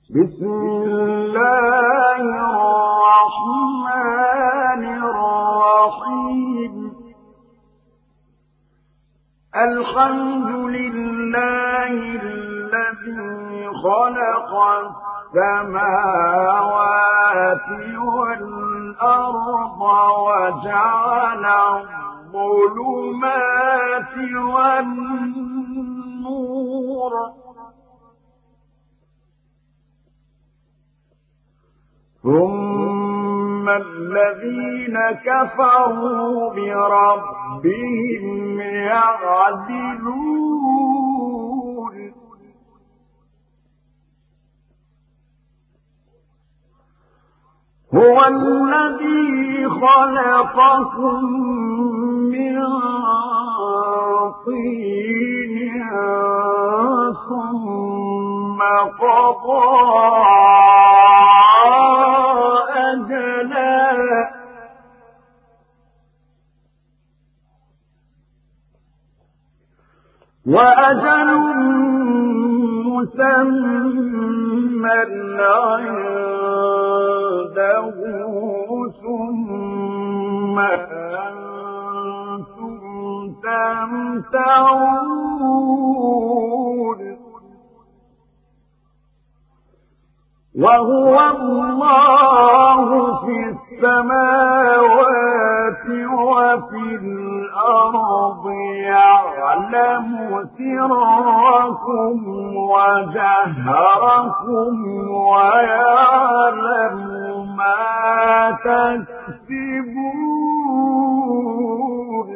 بسم الله الرحمن الرحيم الحمد لله الذي خلق السماوات والأرض وجعل الظلمات والنور ثم الذين كفروا بربهم يعدلون هو الذي خلقكم من طين ثم قضى أجلا وأجل مسمى عنده ثم أنتم تمترون وهو الله في السماوات وفي الأرض يعلم سركم وجهركم ويعلم ما تكسبون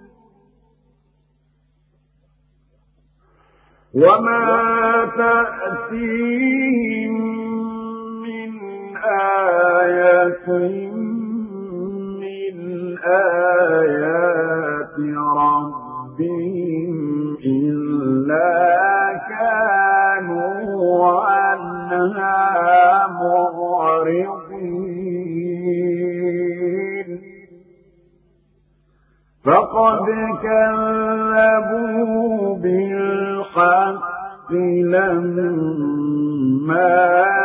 وما تأتيهم آية من آيات ربهم إلا كانوا عنها معرضين فقد كذبوا بالحق لما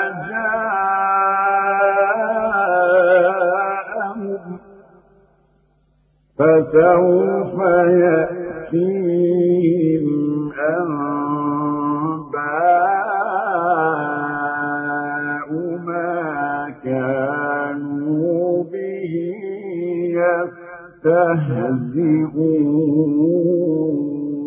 جاءهم فسوف يأتيهم أنباء ما كانوا به يستهزئون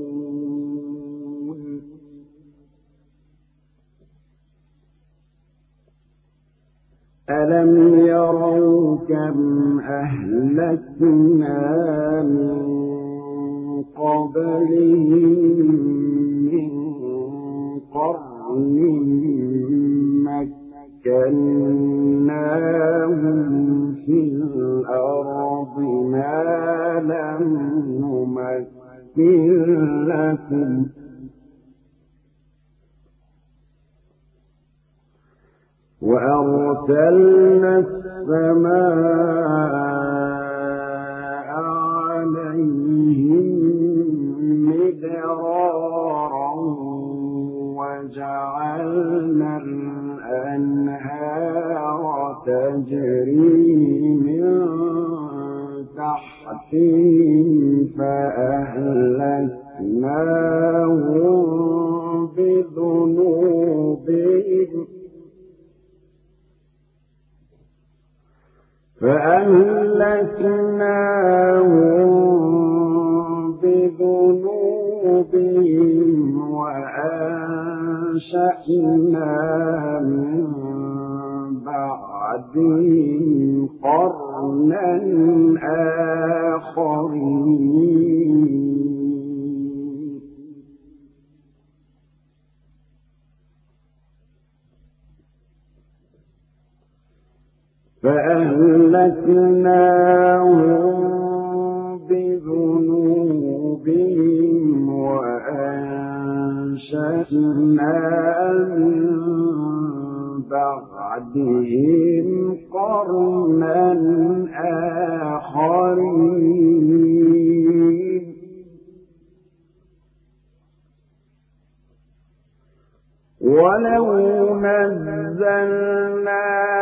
ألم يروا كم أهلكنا من قبلهم من قرن مكناهم في الأرض ما لم نمكن لكم وأرسلنا السماء عليهم مدرارا وجعلنا الأنهار تجري من تحتهم فأهلكناهم بذنوبهم وأنشأنا من بعدهم قرنا آخرين فأهلكناهم بذنوبهم وأنشأنا من بعدهم قرنا آخرين ولو نزلنا نزلنا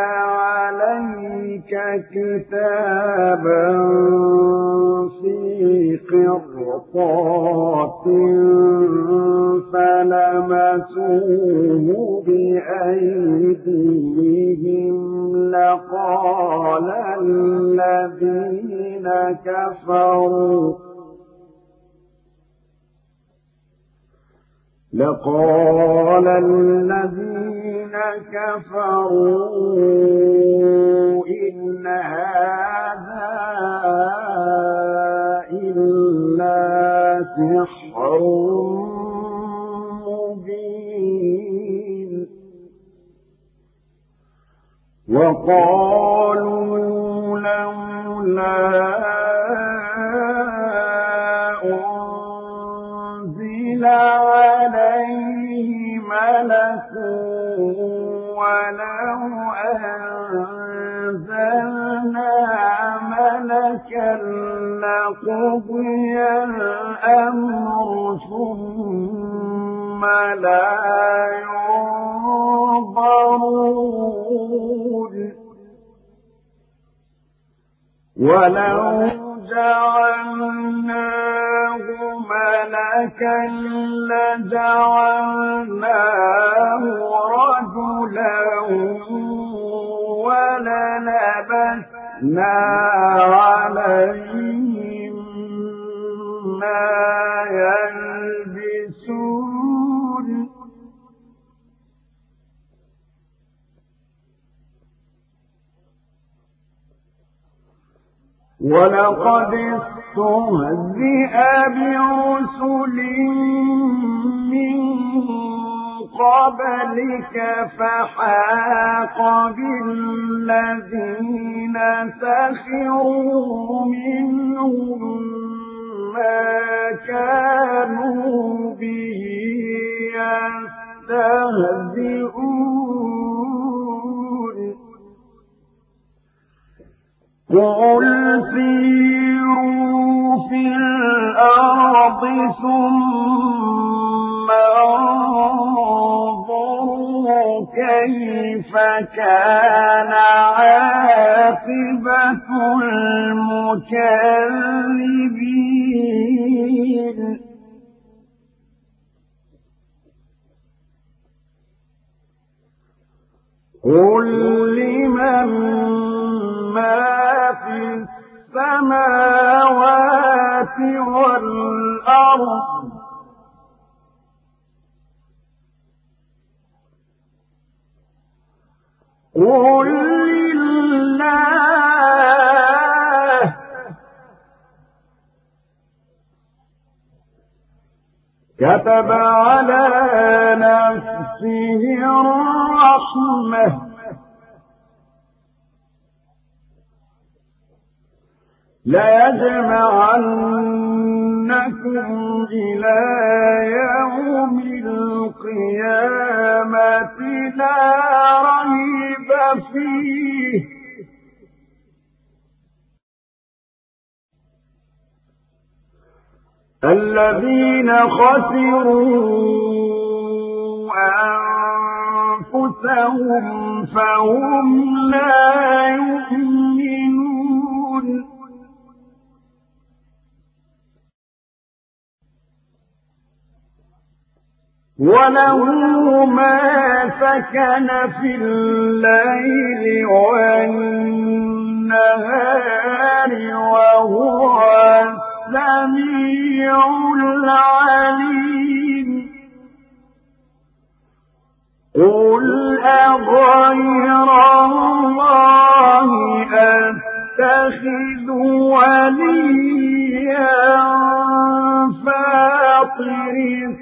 عليك كتابا في قرطاس فلمسوه بأيديهم لقال الذين كفروا إن هذا إلا سحر مبين وقالوا لولا أنزل عليه ملك ولو أنزلنا ملكا لقضي الأمر ثم لا ينظرون ولو جعلناه ملكا لجعلناه رجلا وللبسنا عليهم ما يلبسون ولقد استهزئ برسل من قبلك فحاق بالذين سخروا منهم ما كانوا به يستهزئون قل سيروا في الأرض ثم انظروا كيف كان عاقبة المكذبين قل لمن ما في السماوات والأرض قل لله كتب على نفسه الرحمة ليجمعنكم إلى يوم القيامة لا ريب فيه الذين خسروا أنفسهم فهم لا يؤمنون وله ما سكن في الليل والنهار وهو السميع العليم قل أغير الله أتخذ وليا فاطر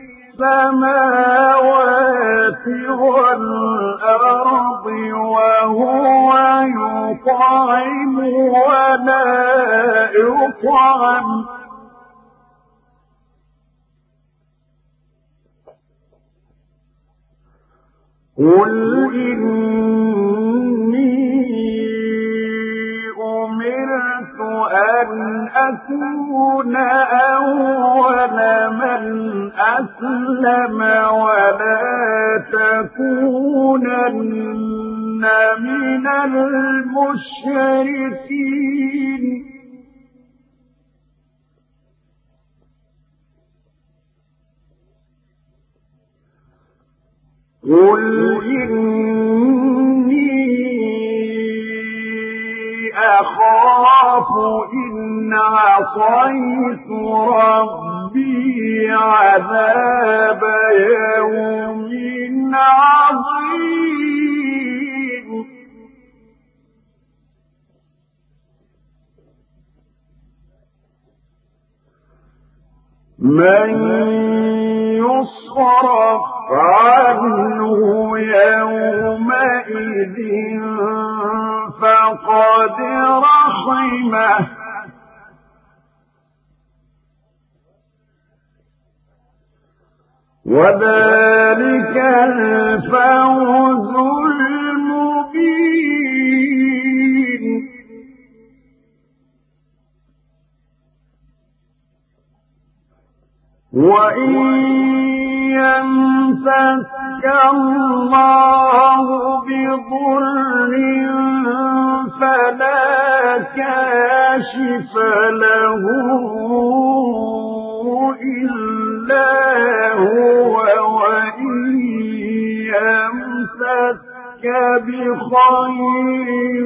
السماوات والأرض وهو يطعم ولا يطعم قل إني أمرت أن أكون أول من أسلم ولا تكونن من المشركين قل إني أخاف إن عصيت ربي عذاب يوم عظيم من يصرف عنه يومئذ فقد رحمه وذلك الفوز المبين وإن يمسك الله بضر فلا كاشف له إلا هو وإن يمسك بخير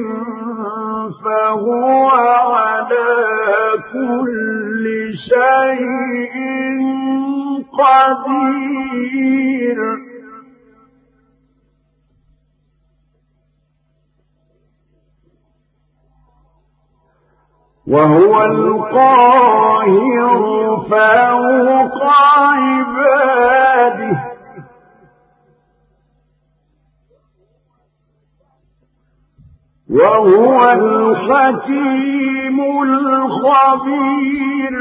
فهو على كل شيء قدير وهو القاهر فوق عباده وهو الحكيم الخبير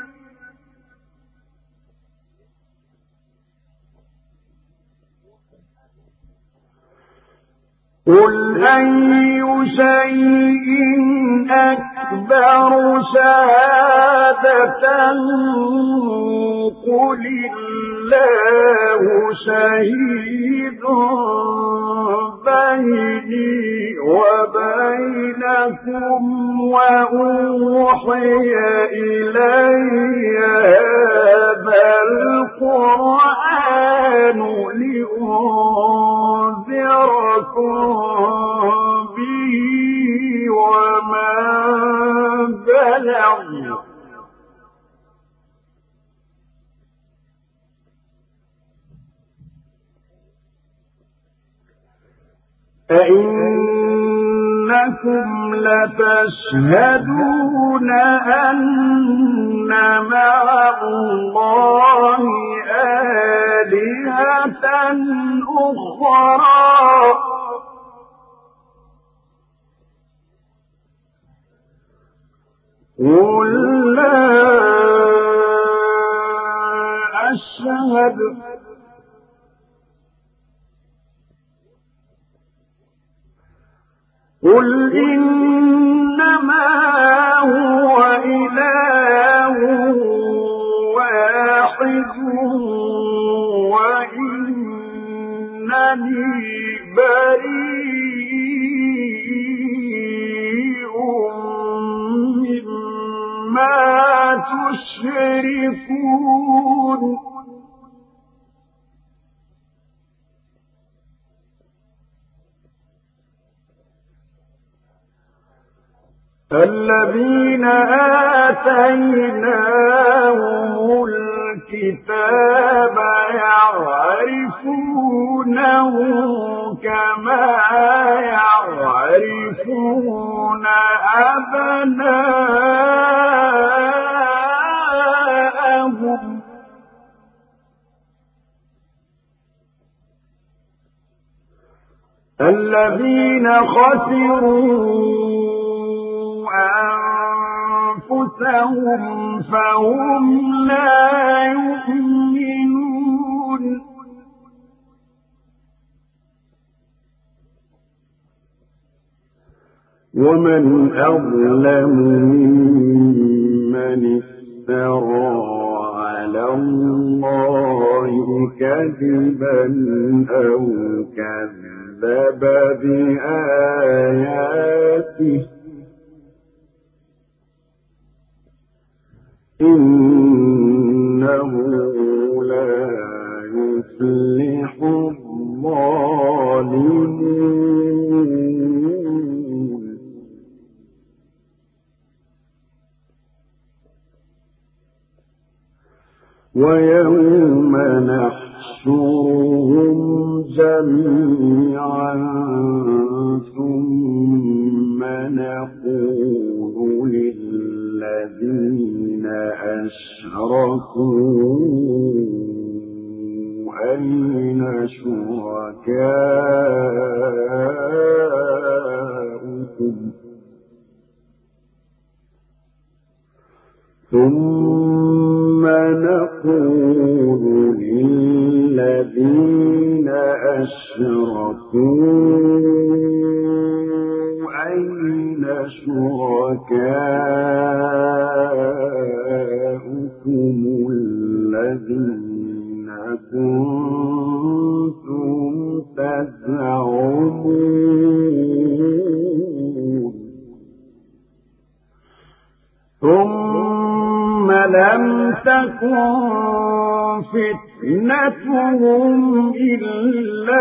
قل أي شيء أكبر شهادة قل الله شهيد بيني وبينكم وأوحي إلي هذا القرآن لأنذركم به ومن بلغ أئنكم لتشهدون أن مع الله آلهة أخرى قل لا أشهد قل إنما هو إله واحد وإنني بريء مما تشركون الذين آتيناهم الكتاب يعرفونه كما يعرفون أبناءهم الذين خسروا أنفسهم فهم لا يؤمنون ومن أظلم ممن افترى على الله كذبا أو كذب كذب بآياته إنه لا يفلح الظالمون ويوم نحشرهم جميعا ثم نقول للذين أشركوا أين شركاؤكم ثم نقول للذين أشركوا أين شركاؤكم الذين كنتم تزعمون ثم لم تكن فتنتهم إلا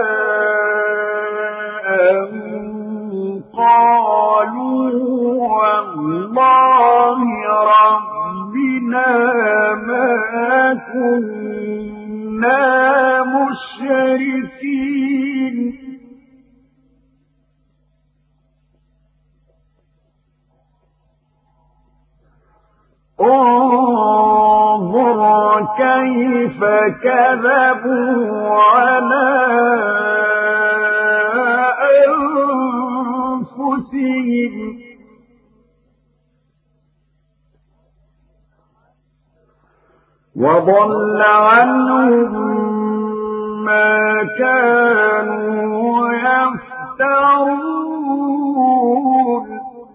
أن قالوا والله ربنا ما كنا مشركين انظر كيف كذبوا على أنفسهم وضل عنهم ما كانوا يفترون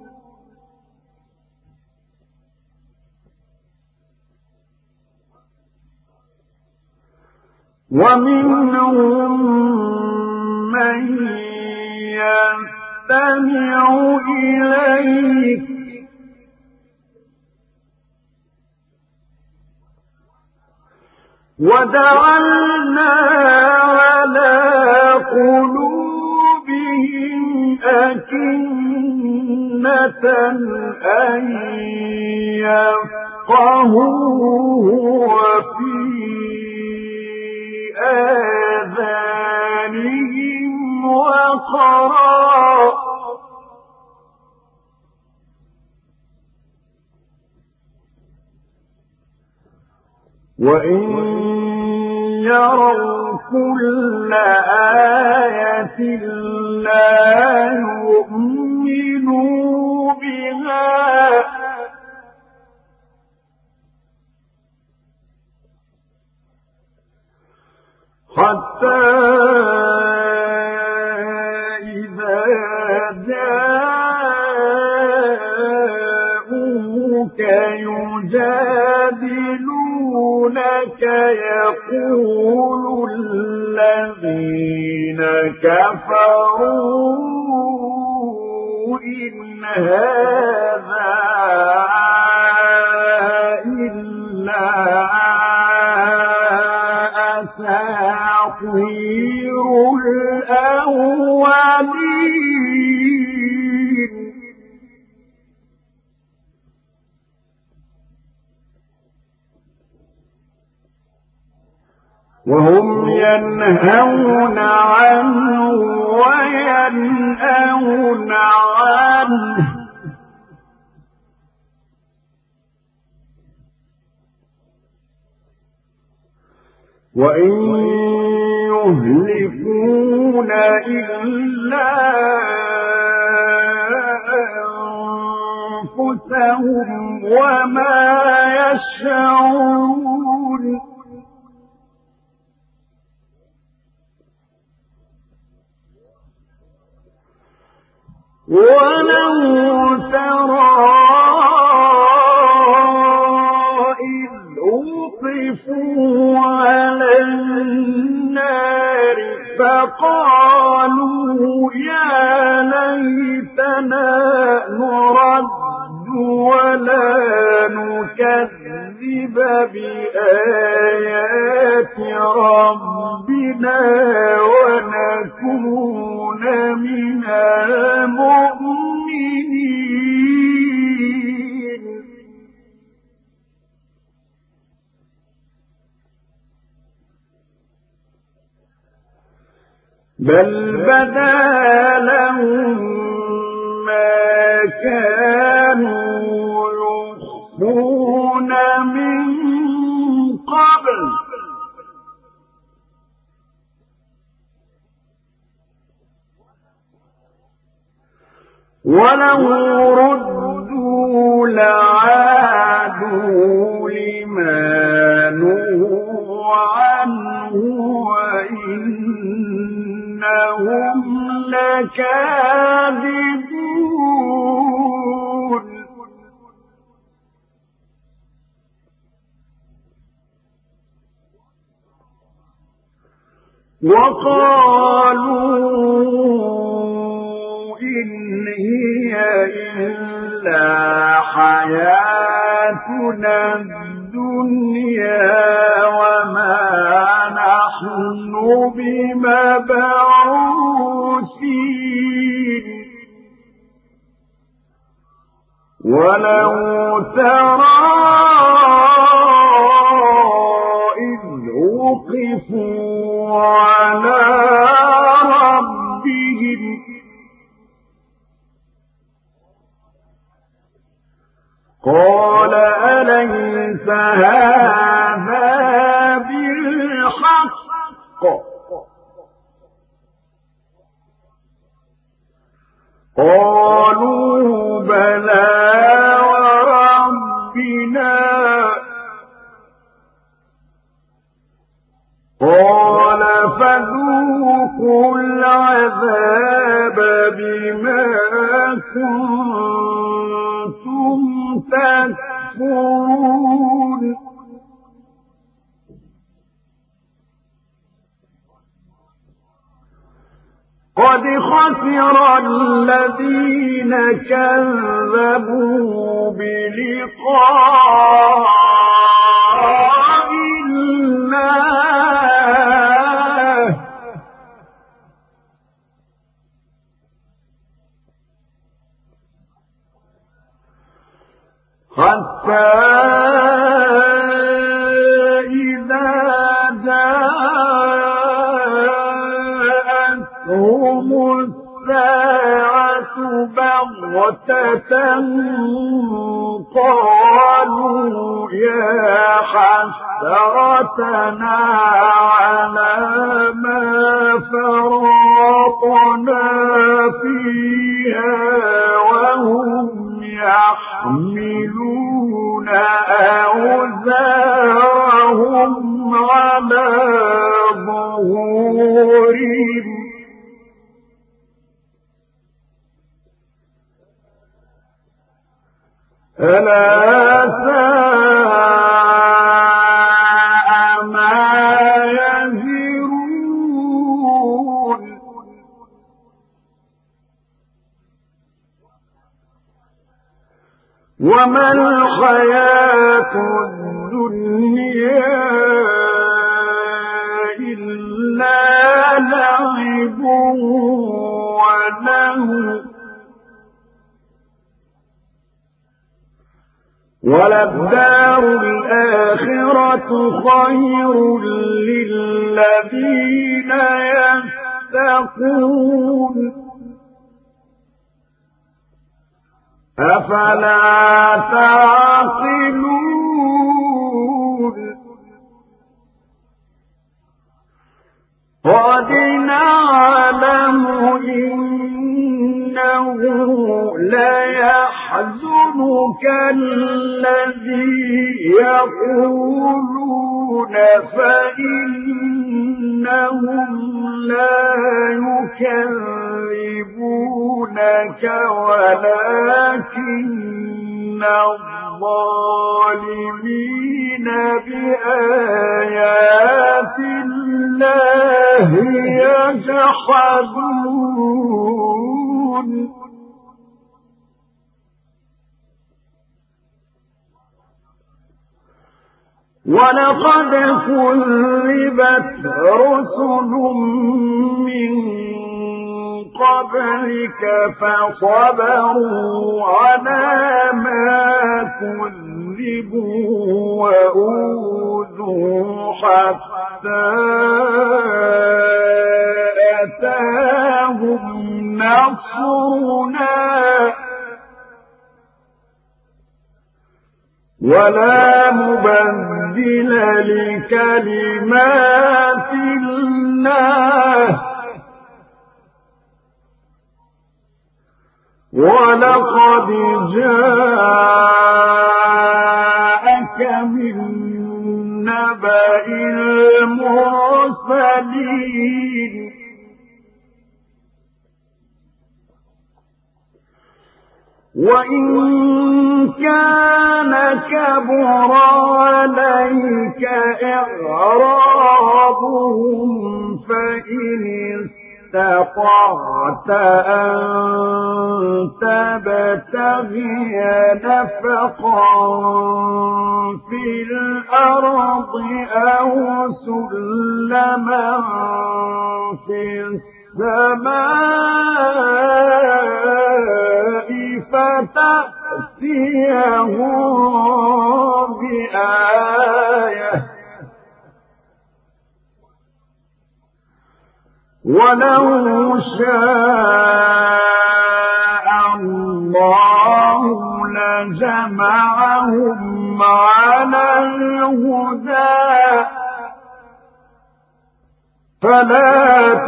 ومنهم من يستمع إليك وجعلنا على قلوبهم أكنة أن يفقهوه وفي آذانهم وقرا وإن يروا كل آية لا يؤمنوا بها حتى إذا جاءوك يجادلونك يقول الذين كفروا إن هذا إلا أساطير الأولين وهم ينهون عنه وينأون عنه وإن يهلكون إلا أنفسهم وما يشعرون ولو ترى إذ وقفوا على النار فقالوا ليتنا نرد ولا نكذب بآيات ربنا ونكون من المؤمنين. بل بدا لهم ما كانوا يخفون من قبل ولو ردوا لعادوا لما نهوا عنه وإنهم لكاذبون. وقالوا إن هي إلا حياتنا الدنيا وما نحن بمبعوثين. ولو ترى إذ وقفوا على ربهم قال أليس هذا بالحق قالوا بلى وربنا قال فذوقوا العذاب بما كنتم تكفرون. قد خسر الذين كذبوا بلقاء الله حتى إذا جاءتهم الساعة بغتة قالوا يا حسرتنا على ما فرطنا فيها وهم يحملون أوزارهم على ظهورهم ألا ساء ما يزرون. وما الحياة الدنيا إلا لعب ولهو وللدار الآخرة خير للذين يتقون أفلا تعقلون. قد نعلم إنه ليحزنك الذي يقولون فإنهم لا يكذبونك ولكن الظالمين بآيات الله يجحدون. ولقد كذبت رسل من قبلك فصبروا على ما كذبوا وأوذوا حتى أتاهم نصرنا ولا مبدل لكلمات الله ولقد جاءك من نبأ المرسلين وإن كان كبر عليك إعرابهم فإن استطعت أن تبتغي نفقا في الأرض أو سلما في السماء فتأتيهم بآية ولو شاء الله لجمعهم على الهدى فلا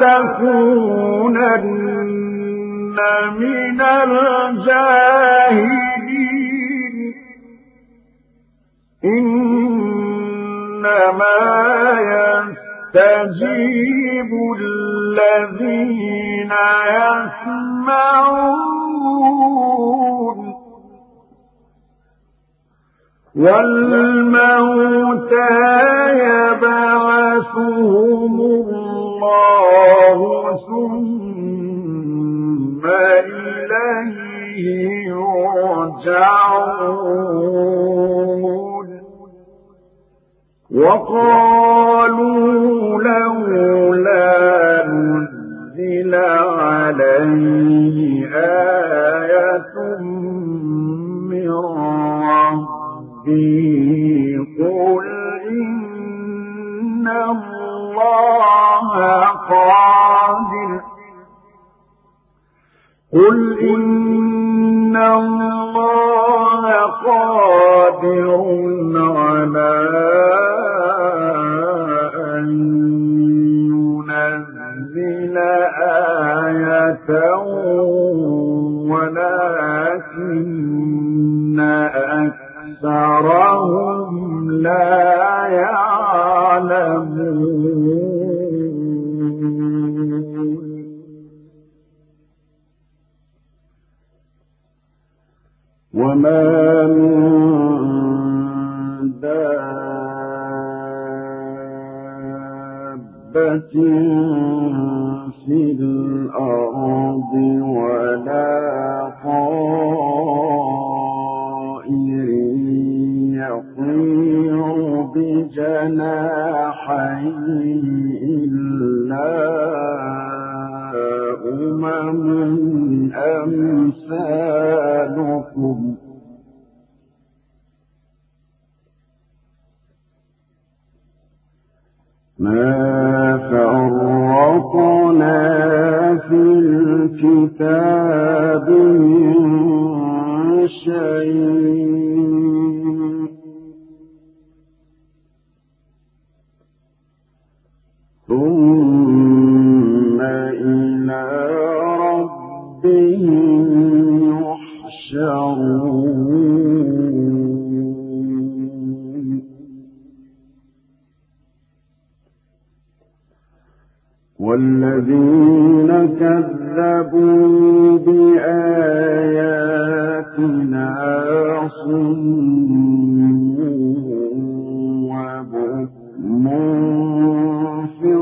تكونن من الجاهلين إنما يستجيب الذين يسمعون والموتى يبعثهم الله ثم إليه يرجعون وقالوا لولا نزل عليه آية من ربه قل إن الله قادر على أن ينزل آية ولكن أكثرهم لا يعلمون وما من دابة في الأرض ولا طائر يطير بجناحيه إلا أمثالكم ما فرطنا في الكتاب من شيء ثم إلى ربهم يحشرون والذين كذبوا بآياتنا صم وبكم في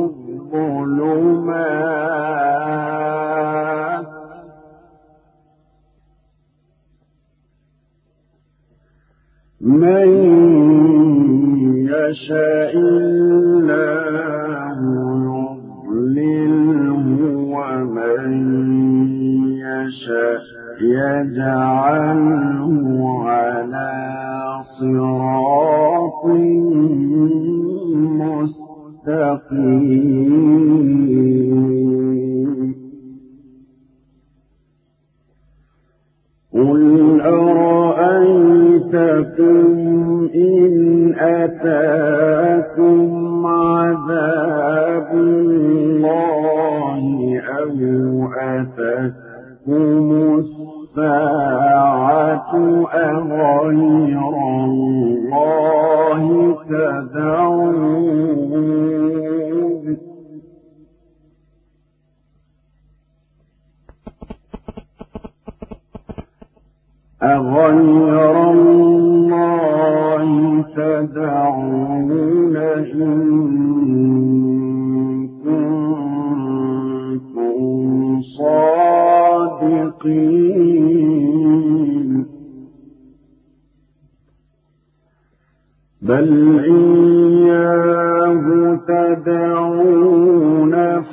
الظلمات من يشاء الله يضلله ومن يشاء يجعله على صراط مستقيم قل أرأيتكم إن أتاكم عذاب الله أو أتتكم الساعة أغير الله تدعون أغير الله تدعون إن كنتم صادقين بل إياه تدعون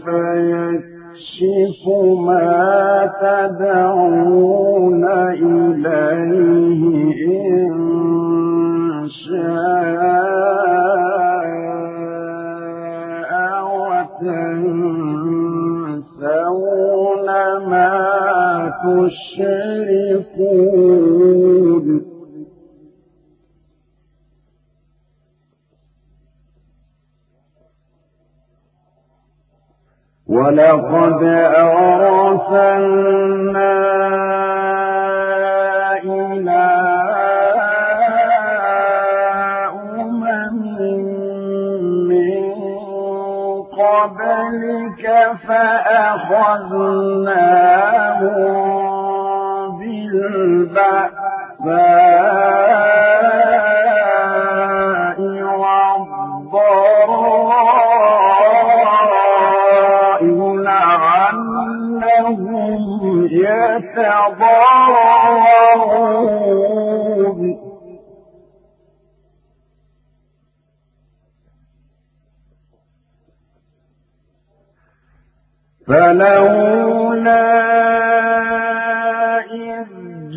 فيكشف ما تدعون إليه إن شاء وتنسون ما تشركون ولقد أرسلنا إلى من قبلك فأخذناهم بالبأساء والضراء لعلهم يتضرعون فلولا إذ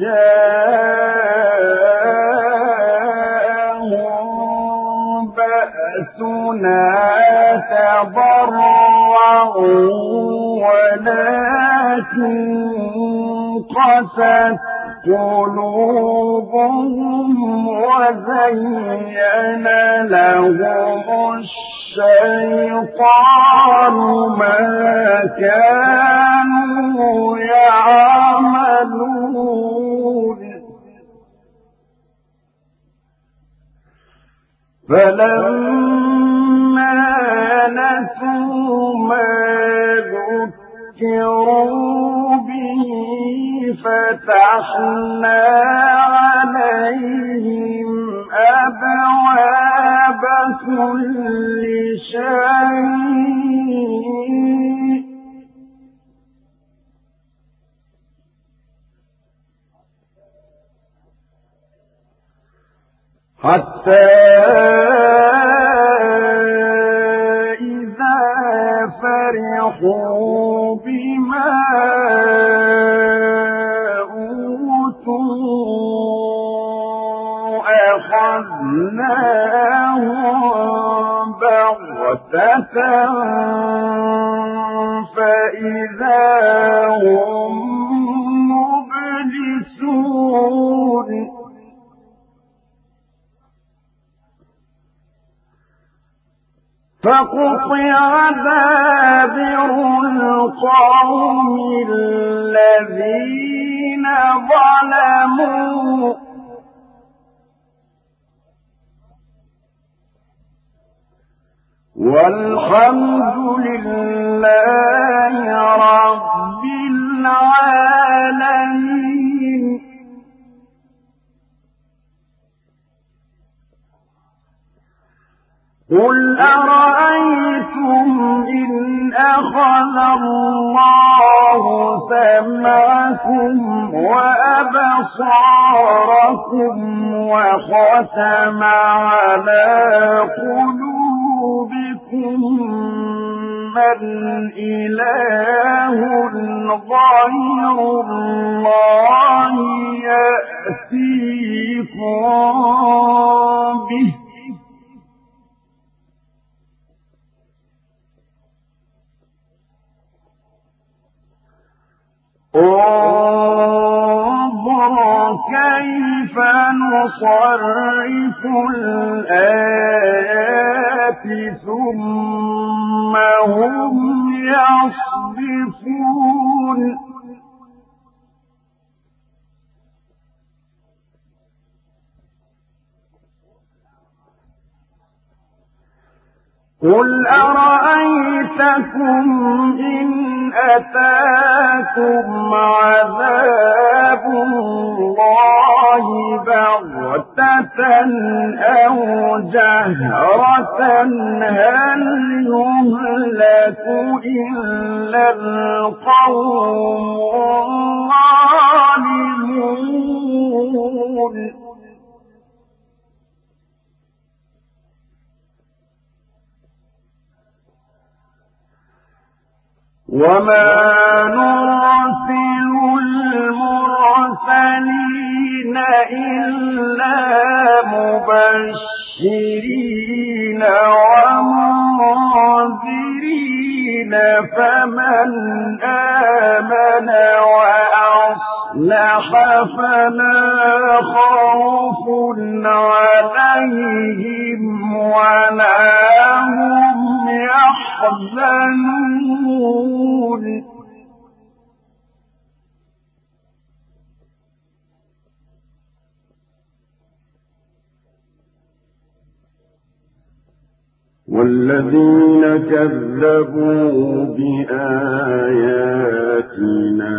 جاءهم بأسنا تضرعوا ولكن قست قلوبهم وزين لهم الشيطان ما كانوا يعملون فلما نسوا ما ذكروا به فتحنا عليهم أبواب كل شيء حتى إذا فرحوا بما أوتوا أخذناهم بغتة فإذا هم مبلسون فقطع دابر القوم الذين ظلموا والحمد لله رب العالمين قل أرأيتم إن أخذ الله سمعكم وأبصاركم وختم على قلوبكم من إله غير الله يأتيكم به انظر كيف نصرف الآيات ثم هم يصدفون قل أرأيتكم إن أتاكم عذاب الله بغتة أو جهرة هل يهلك إلا القوم الظالمون وما نرسل المرسلين إلا مبشرين ومنذرين فمن آمن وأصلح فلا خوف عليهم ولا هم يحزنون والذين كذبوا بآياتنا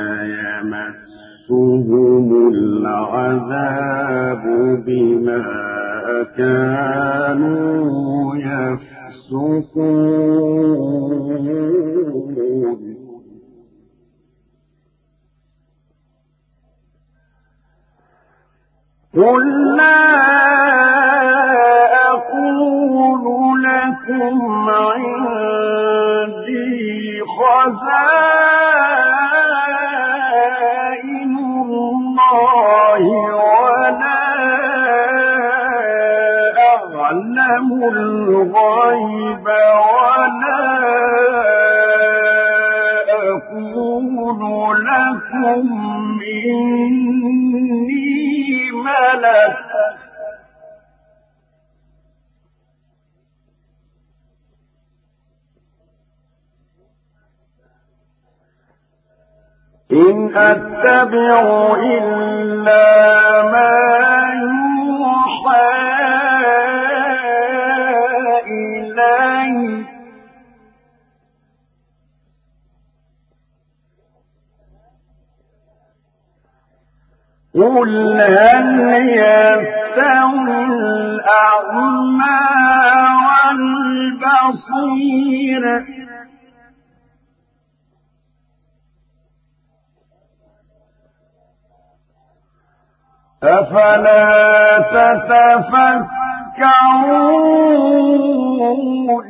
يمسهم العذاب بما كانوا يفسقون قل لا أقول لكم عندي خزائن الله ولا أعلم الغيب ولا أقول لكم إني ملك إن أتبع إلا ما يوحى إلي قل هل يستوي الأعمى والبصير أفلا تتفكرون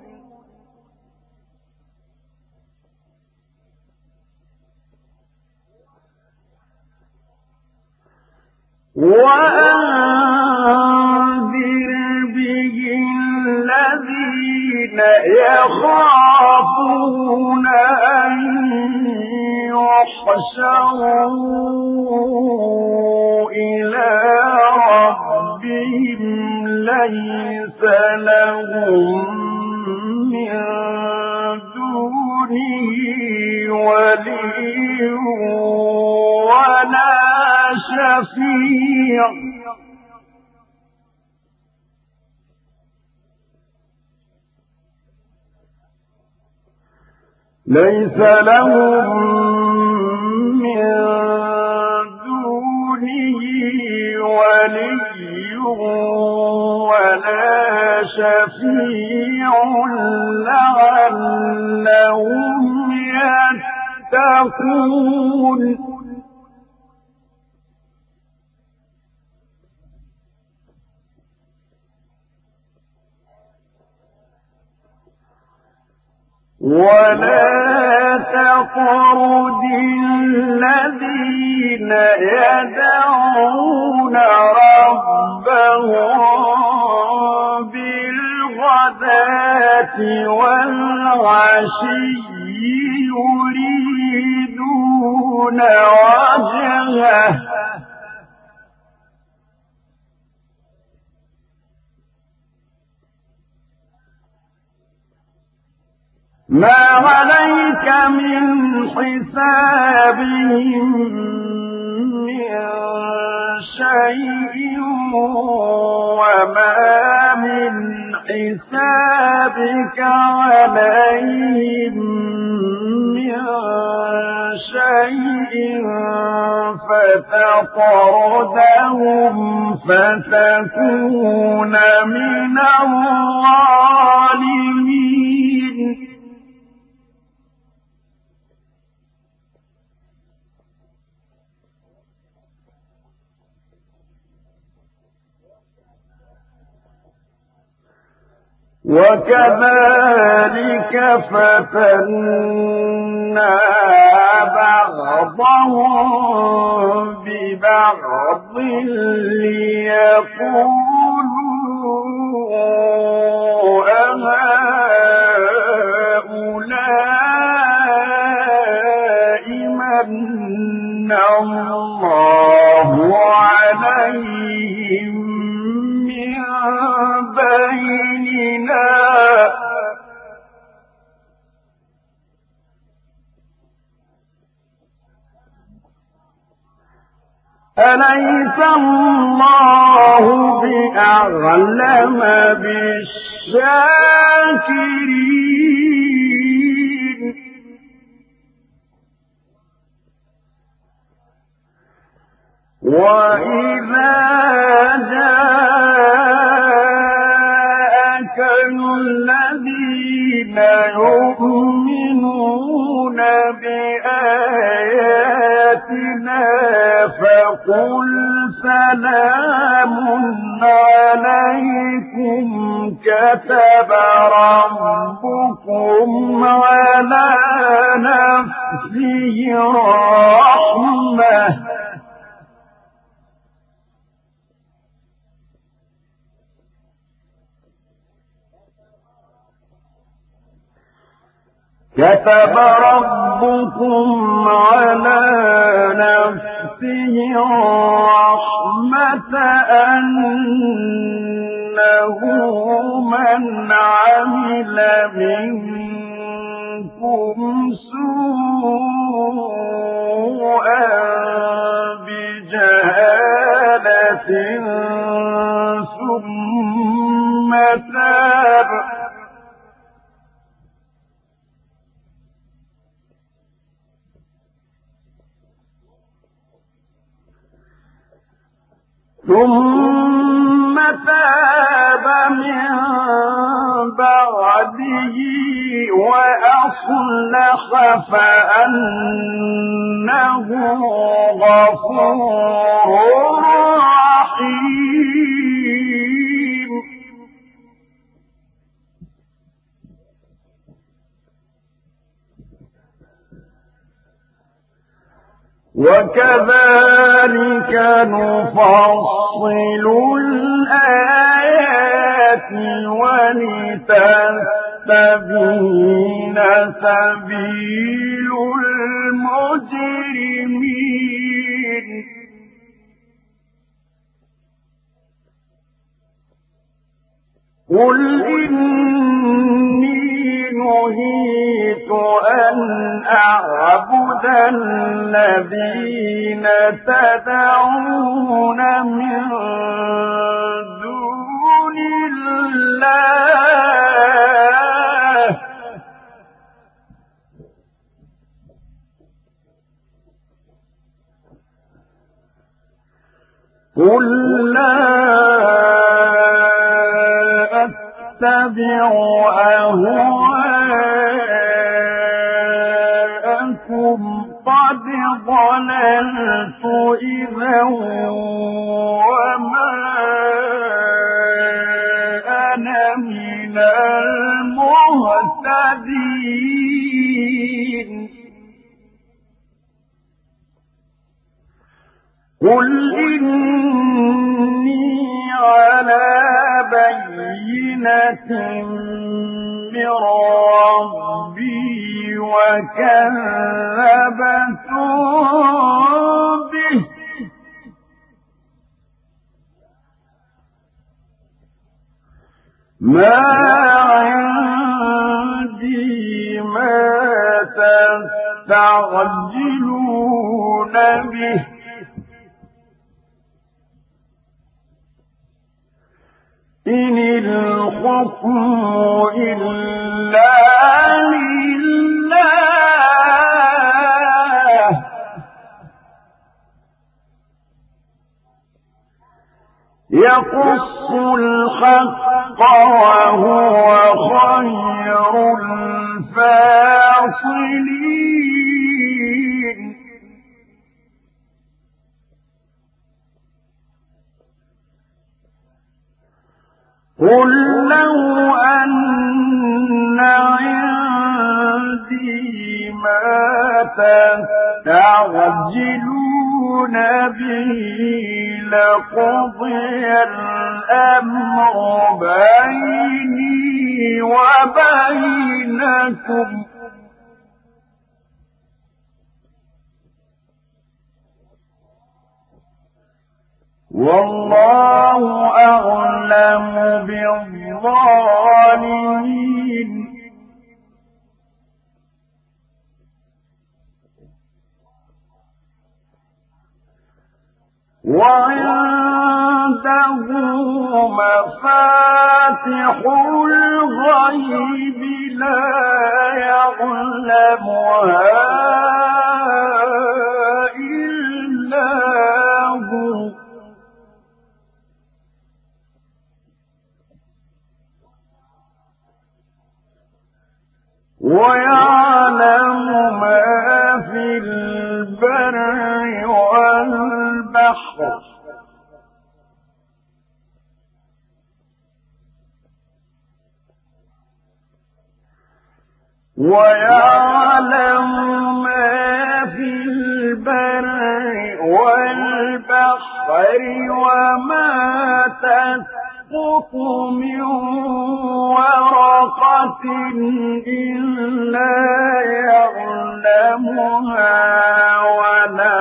وأنذر به الذين يخافون أن يحشروا إلى ربهم ليس لهم من دونه ولي ولا شفيع ليس لهم من دونه ولي ولا شفيع شفيع لعلهم يتقون ولا تطرد الذين يدعون ربهم بالغداة والعشي يريدون وجهه ما عليك من حسابهم من شيء وما من حسابك عليهم من شيء فتطردهم فتكون من الظالمين وكذلك فتنا بعضهم ببعض ليقولوا أهؤلاء من الله عليهم من بيننا أليس الله بأعلم بالشاكرين وإذا جاءك الذين يؤمنون بآياتنا فقل سلام عليكم كتب ربكم على نفسه الرحمة كتب ربكم على نفسه الرحمة أنه من عمل منكم سوءا بجهالة ثم تاب من بعده وأصلح فأنه غفور رحيم وكذلك نفصل الآيات ولتستبين سبيل المجرمين قل إني نهيت أن أعبد الذين تدعون من دون الله قل لا أتبع أهواءكم قد ضللت إذا وما أنا من المهتدين قل إني على بينة من ربي وكذبتم به ما عندي ما تستعجلون به إن الحكم إلا لله يقص الحق وهو خير الفاصلين قل لو أن عندي ما تستعجلون به لقضي الأمر بيني وبينكم والله أعلم بالظالمين وعنده مفاتح الغيب لا يعلمها إلا هو ويعلم ما في البر والبحر ويعلم ما في البر والبحر وما تسقط من ورقة إلا يعلمها ولا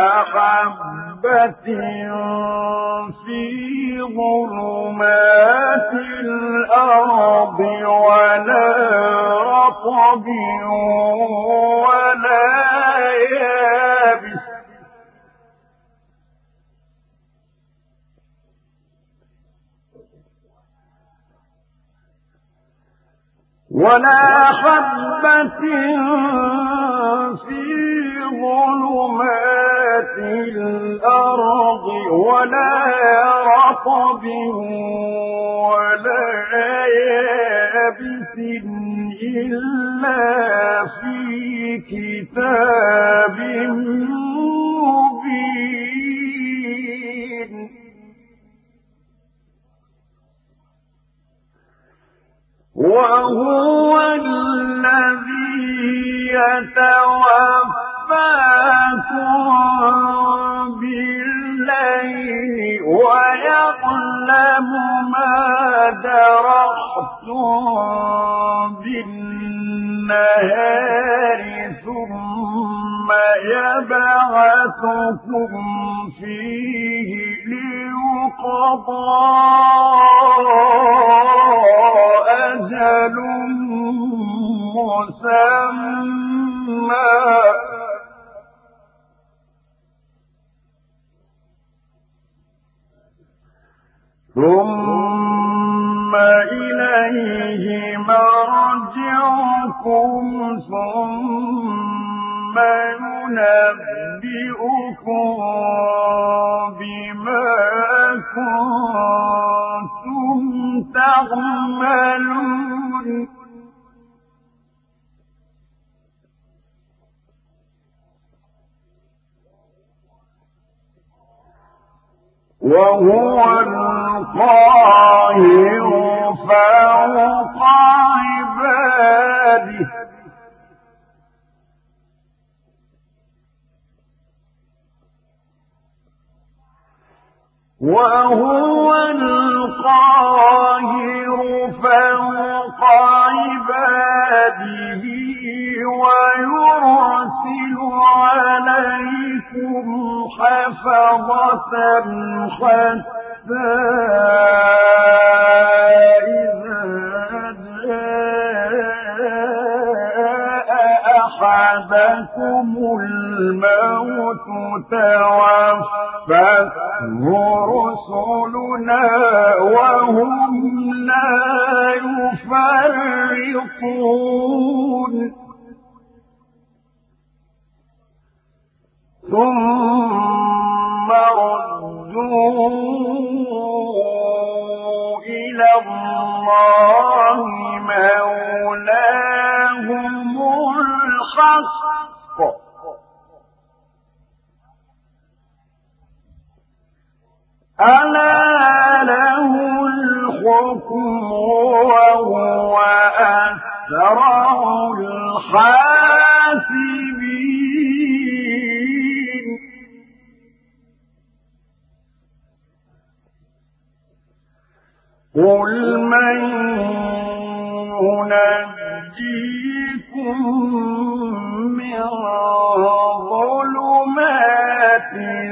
حبة في ظلمات الأرض ولا رطب ولا يابس ولا حبة في ظلمات الأرض ولا رطب ولا يابس إلا في كتاب مبين وهو الذي يتوفاكم بالليل ويعلم ما جرحتم بالنهار ثم يبعثكم فيه ليقضى أجل مسمى ثم إليه مرجعكم ثم ينبئكم بما كنتم تعملون وهو القاهر فوق عباده وهو القاهر فوق عباده ويرسل عليكم حفظة حتى إذا جاء أحدكم الموت توفته رسلنا وهم لا يفرطون ثم ردوا إلى الله مولاهم الحق ألا له الحكم وهو أسرع الحاسبين قل من ينجيكم من ظلمات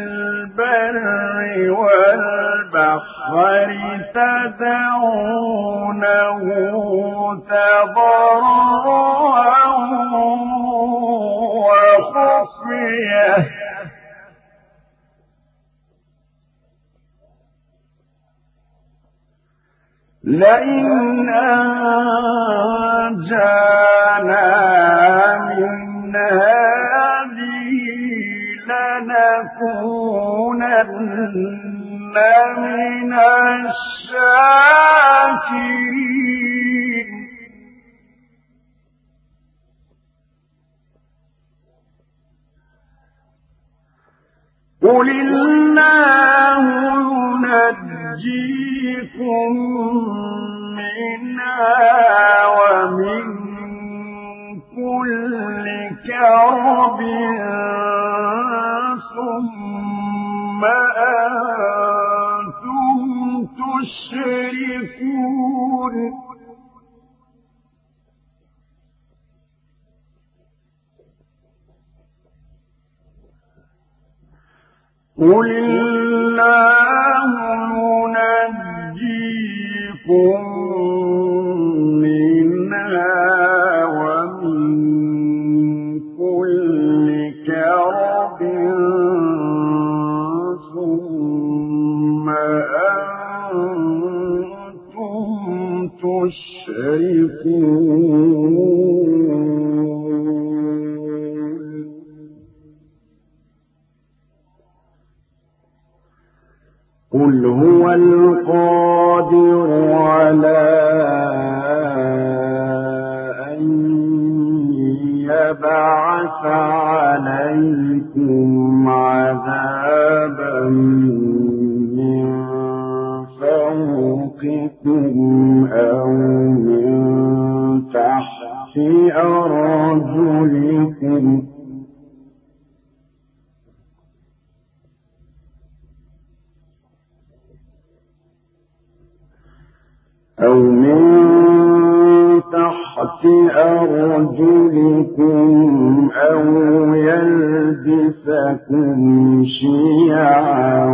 البر والبحر تدعونه تضرعا وخفية لئن أنجانا من هذه لنكونن من الشاكرين قل الله ينجيكم منها ومن كل كرب ثم أنتم تشركون قل الله ينجيكم منها ومن كل كرب ثم أنتم تشركون قل هو القادر على أن يبعث عليكم عذابا من فوقكم أو من تحت أرجلكم أو من تحت أرجلكم أو يلبسكم شيعا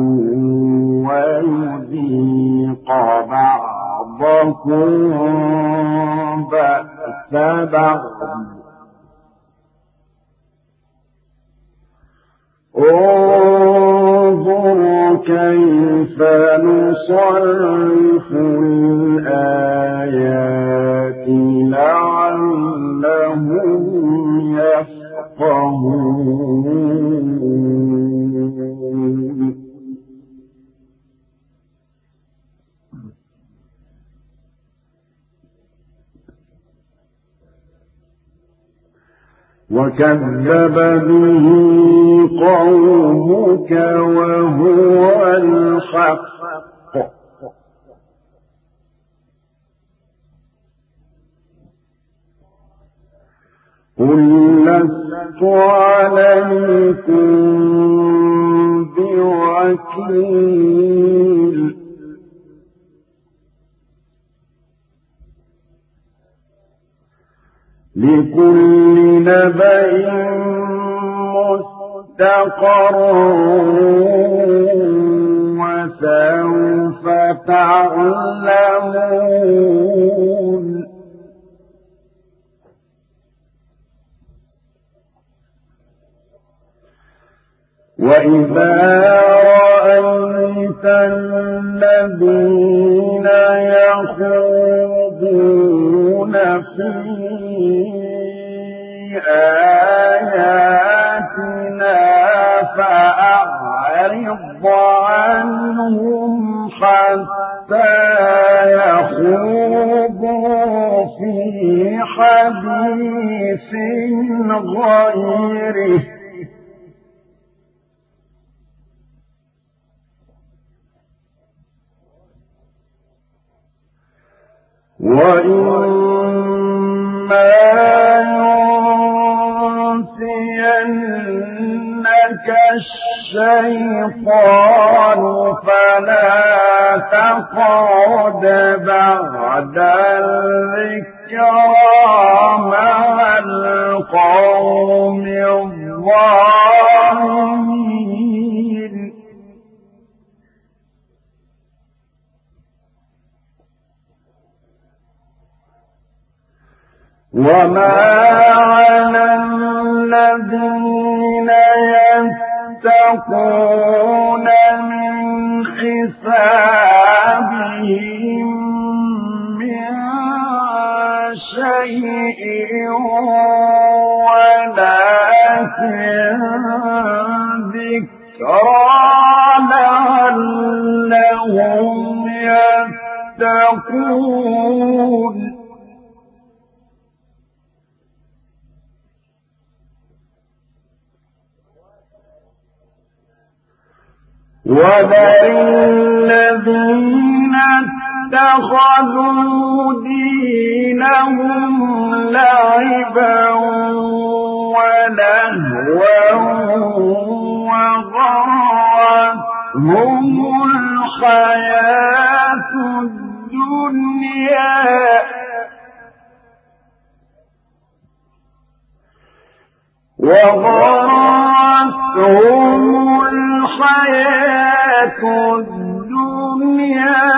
ويذيق بعضكم بأس بعض انظر كيف نصرف الآيات لعلهم يفقهون وكذب به قومك وهو الحق قل لست عليكم بوكيل لكل نبأ مستقر وسوف تعلمون وإذا رأيت الذين يخوضون في آياتنا فأعرض عنهم حتى يخوضوا في حديث غيره وإما ينسينك الشيطان فلا تقعد بعد الذكرى مع القوم الظالمين وما على الذين يتقون من حسابهم من شيء ولكن ذكرى لعلهم يتقون وذر الذين اتخذوا دينهم لعبا ولهوا وغرتهم الحياة الدنيا الحياة الدنيا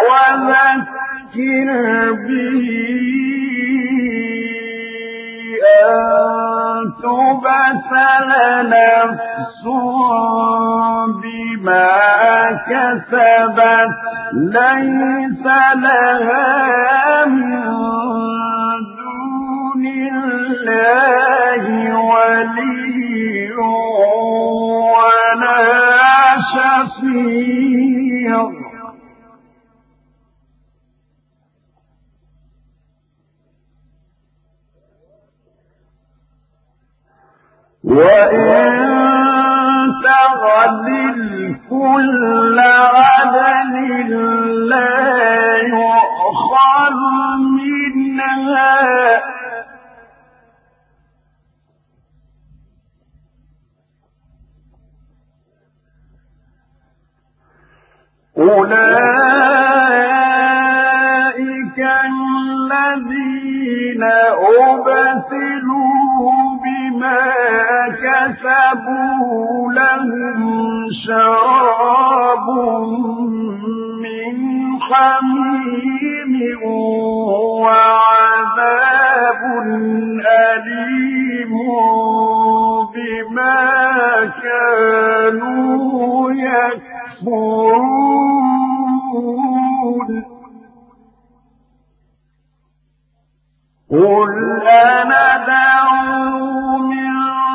وذكر به أن تبتل نفس بما كسبت ليس لها من دون الله ولي ولا شفيع وإن تغدل كل عدل لا يؤخذ منها أولئك الذين أبسلوا بما كسبوا لهم شراب من حميم وعذاب أليم بما كانوا يكفرون قل أندعو من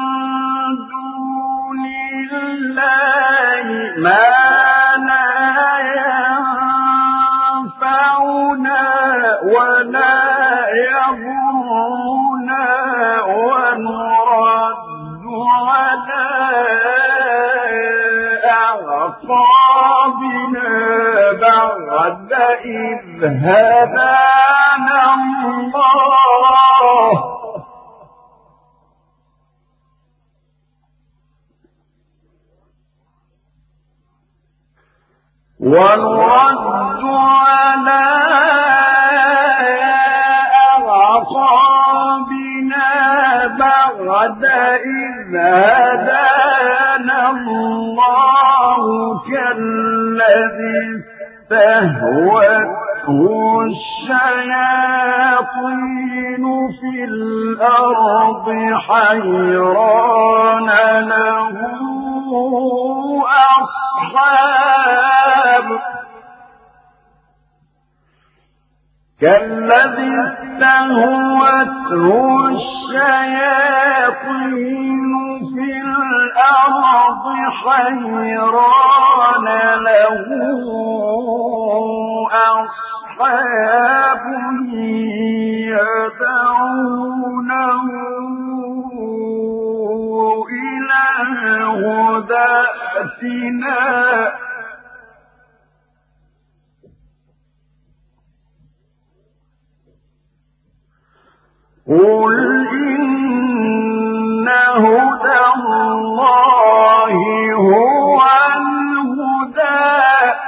دون الله ما لا ينفعنا ولا يضرنا ونرى أعقابنا بعد إذ هدانا الله ونرد على أعقابنا بعد إذ هدانا الله كالذي استهوته الشياطين في الأرض حيران له أصحاب كالذي استهوته الشياطين في الأرض حيران له أصحاب يدعونه إلى الهدى ائتنا قل إن هدى الله هو الهدى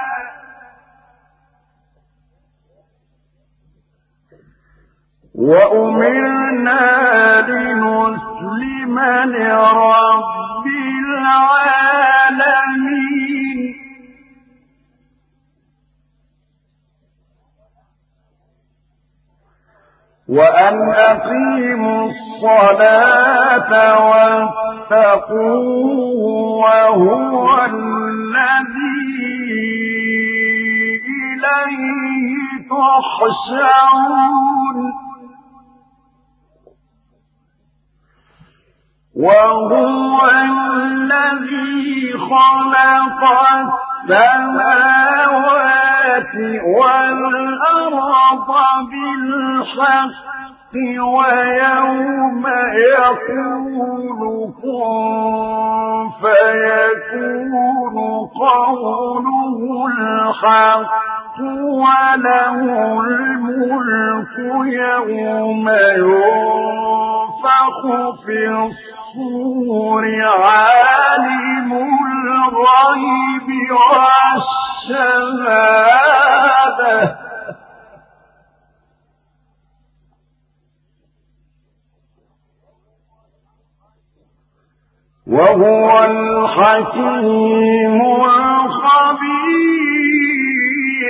وأمرنا لنسلم لرب العالمين وأن أقيموا الصلاة واتقوه وهو الذي إليه تحشرون وهو الذي خلق السماوات والأرض بالحق ويوم يقول كن فيكون قوله الحق وله الملك يوم ينفخ في الصور عالم الغيب والشهادة وهو الحكيم الخبير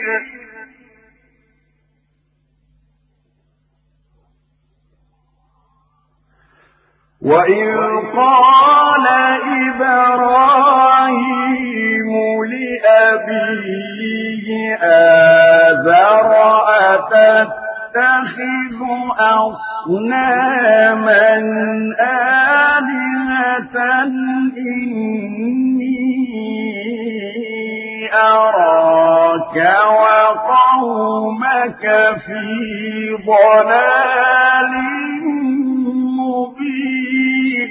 وإذ قال إبراهيم لأبيه آزر أتتخذ أصناما آلهة إني أراك وقومك في ضلال مبين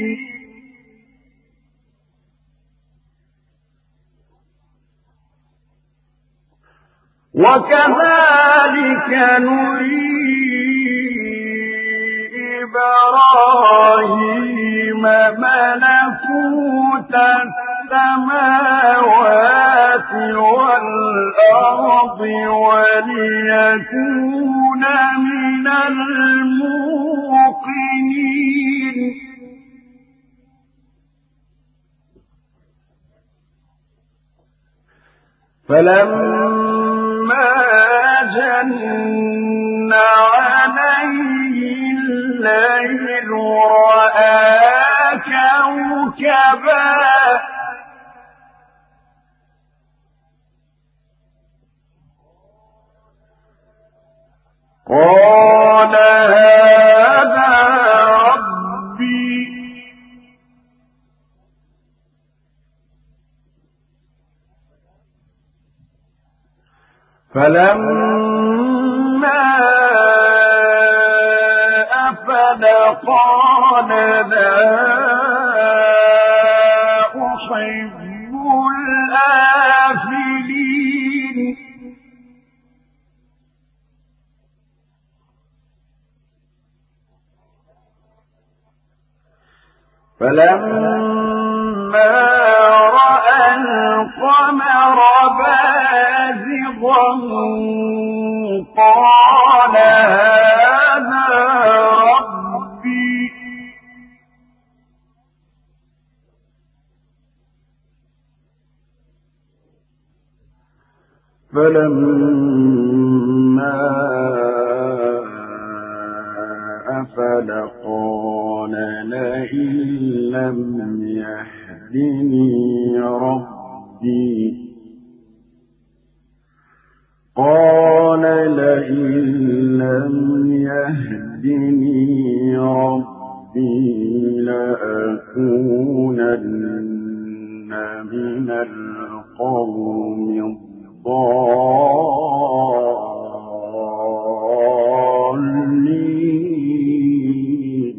وكذلك نري إبراهيم ملكوت السماوات والأرض وليكون من الموقنين فلما جن عليه الليل رأى كوكبا قال هذا ربي فلما أفل قال لا أحب فلما رأى القمر بازغا قال هذا ربي فلما أفل قال لئن لم يهدني ربي لأكونن من القوم الضالين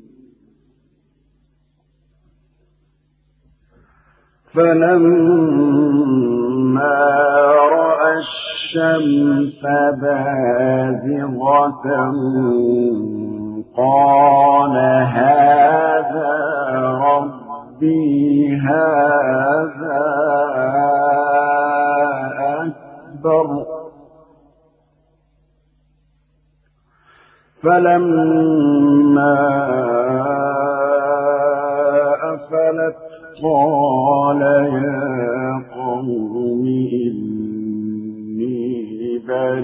فلما رأى الشمس بازغة قال هذا ربي هذا أكبر فلما أفلت قال يا قوم إني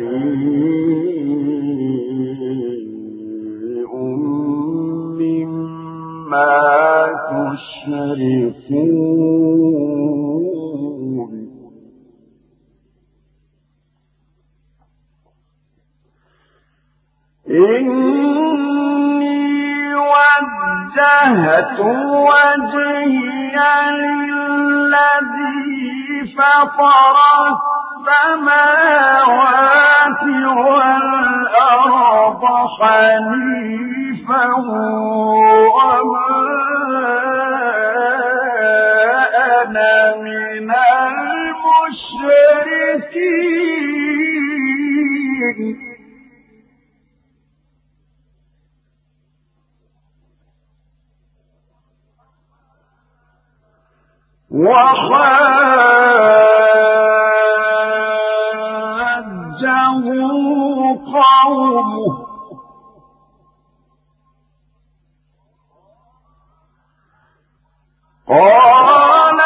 بريء مما تشركون إني وجهت وجهي للذي فطر السماوات والأرض حنيفا وما أنا من المشركين وحاجه قومه قال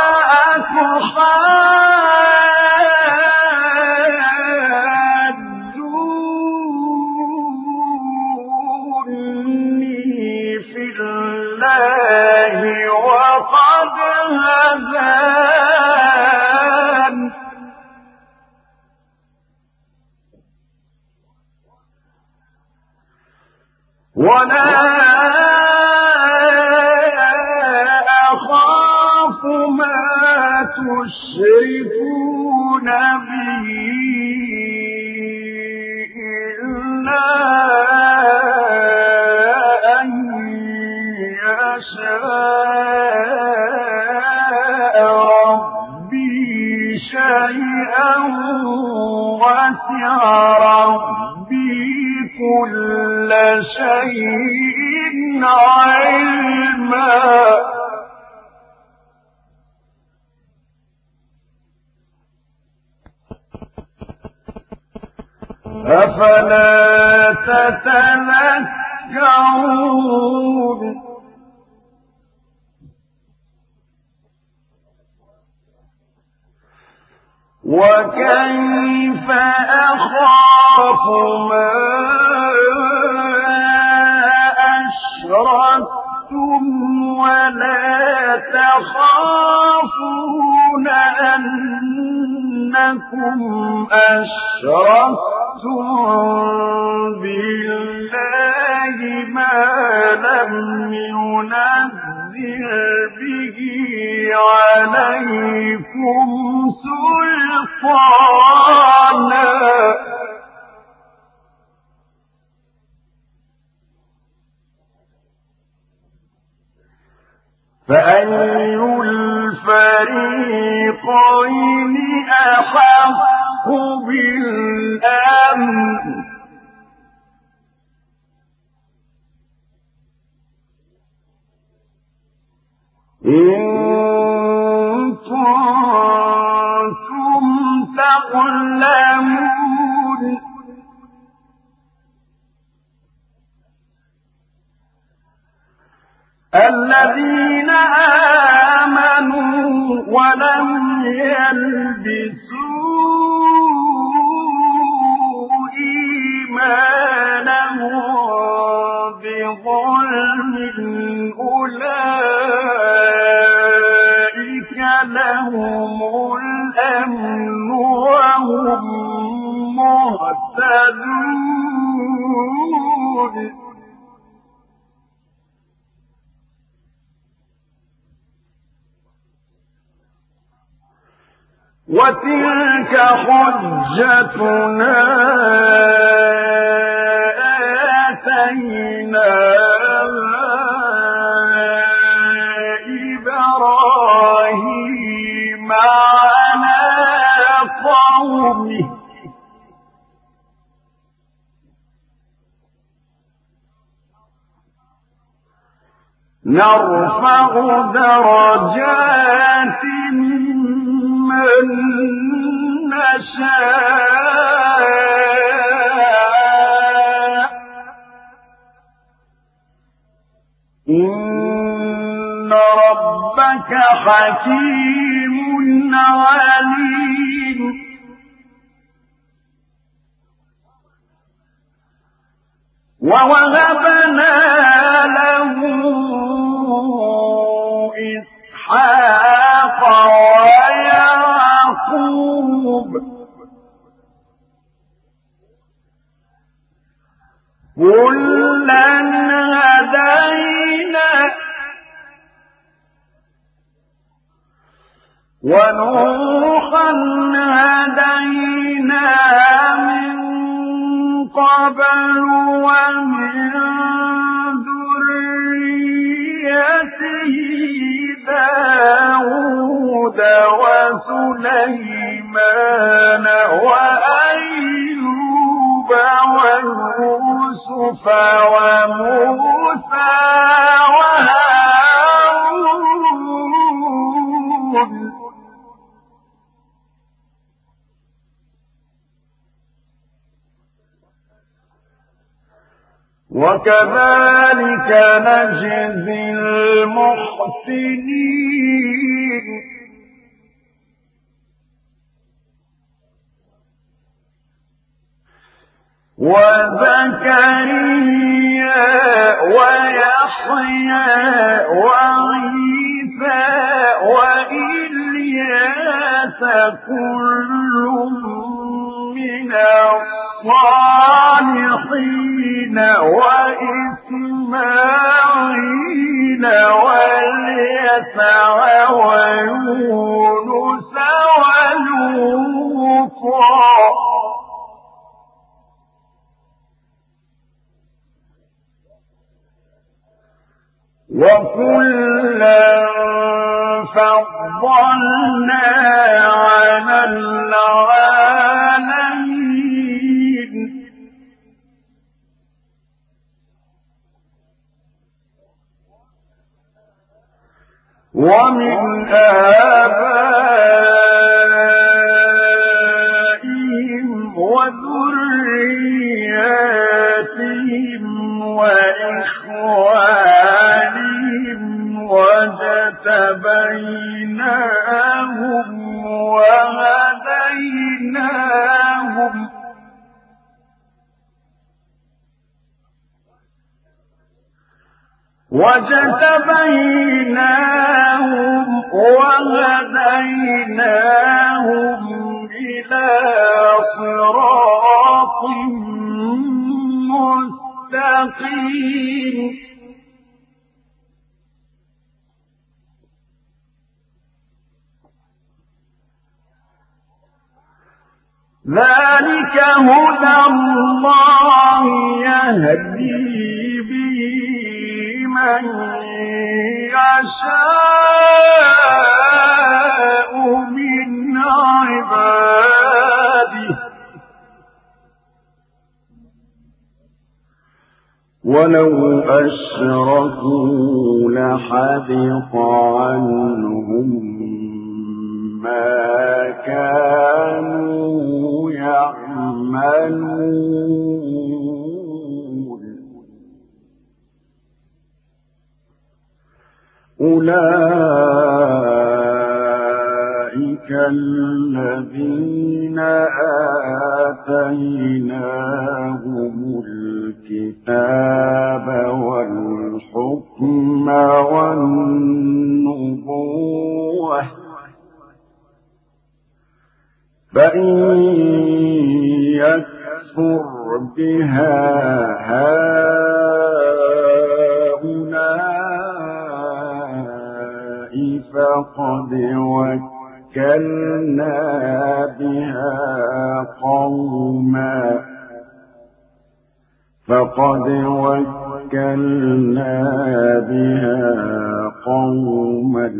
أتحاجوني في الله وقد هدان ولا أخاف ما تشركون به إلا أن يشاء ربي شيئا وسع ربي كل شيء علما أفلا تتذكرون وكيف أخاف ما أشركتم ولا تخافون أنكم أشركتم بالله ما لم ينزل به عليكم سلطانا فأي الفريقين أحق بالأمن إن كنتم تعلمون الذين آمنوا ولم يلبسوا إيمانهم بظلم أولئك لهم الأمن وهم مهتدون وتلك حجتنا آتيناها إبراهيم على قومه نرفع درجات من نشاء إن ربك حكيم عليم ووهبنا له إسحاق ويعقوب كلا هدينا ونوحا هدينا من قبل ومن ذريته داود وسليمان وأيوب ويوسف وموسى وهارون وكذلك نجزي المحسنين وزكريا ويحيى وعيسى وإلياس كل من الصالحين وإسماعيل واليسع ويونس ولوطا وكلا فضلنا على العالمين ومن آبائهم وذرياتهم وإخوانهم واجتبيناهم وهديناهم إلى صراط مستقيم ذلك هدى الله يهدي به من يشاء من عباده ولو أشركوا لحبط عنهم ما كانوا يعملون أولئك الذين آتيناهم الكتاب والحكم والنبوة فإن يكفر بها هؤلاء فقد وكلنا بها قوما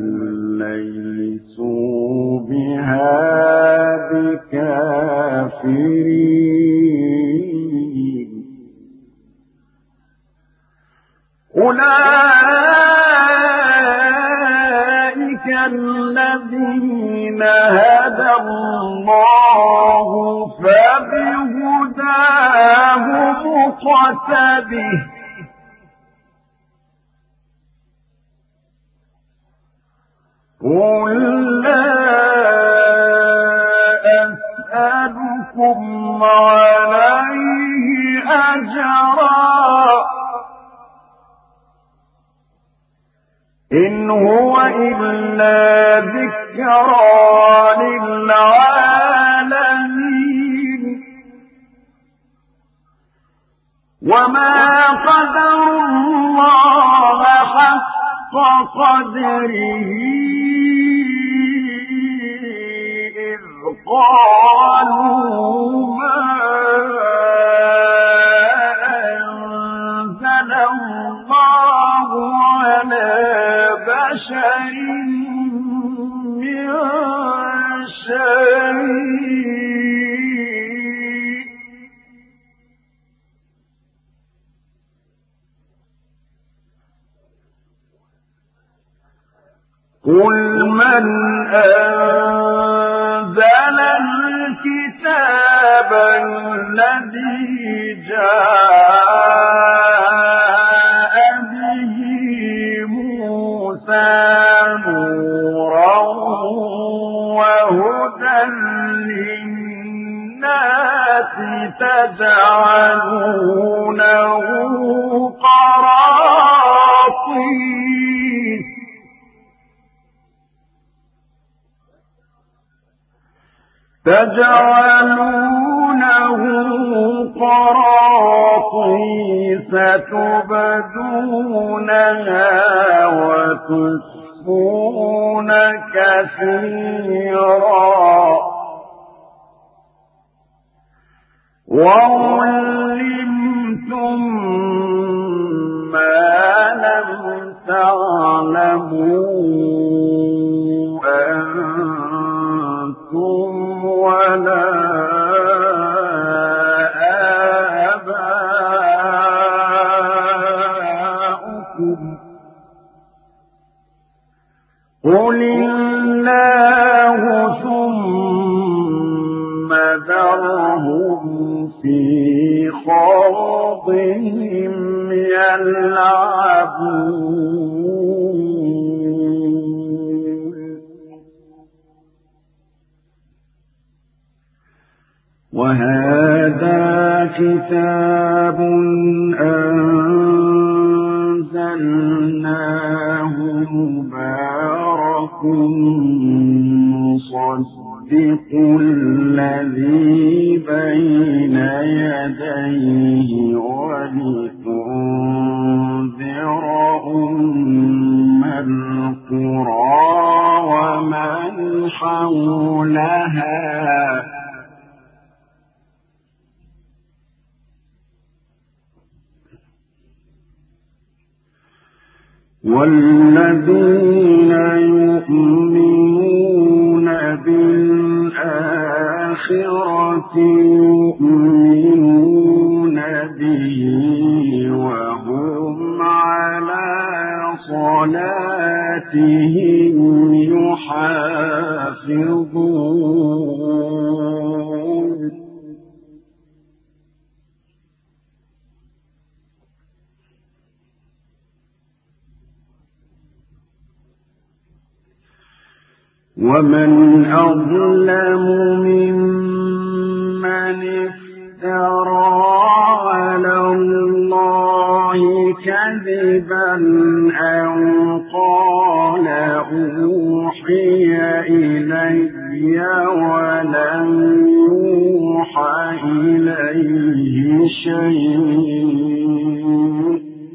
ليسوا بها بكافرين أولئك الذين هدى الله فبهداه مقتده قل لا أسألكم عليه أجرا إن هو إلا ذكرى للعالمين وما قدروا الله حق قدره إذ قالوا ما أنزل الله على بشر من شيء قل من أنزل الكتاب الذي جاء به موسى نورا وهدى للناس تجعلونه قراطيس تبدونها وتخفون كثيرا وعلمتم ما لم تعلموا أنتم ولا آباؤكم قل الله ثم ذرهم في خوضهم يلعبون وهذا كتاب أنزلناه مبارك مصدق الذي بين يديه ولتنذر أم القرى ومن حولها والذين يؤمنون بالآخرة يؤمنون به وهم حافظون ومن أظلم ممن افترى على الله كذبا أو قال أوحي إلي ولم يوحى إليه شيء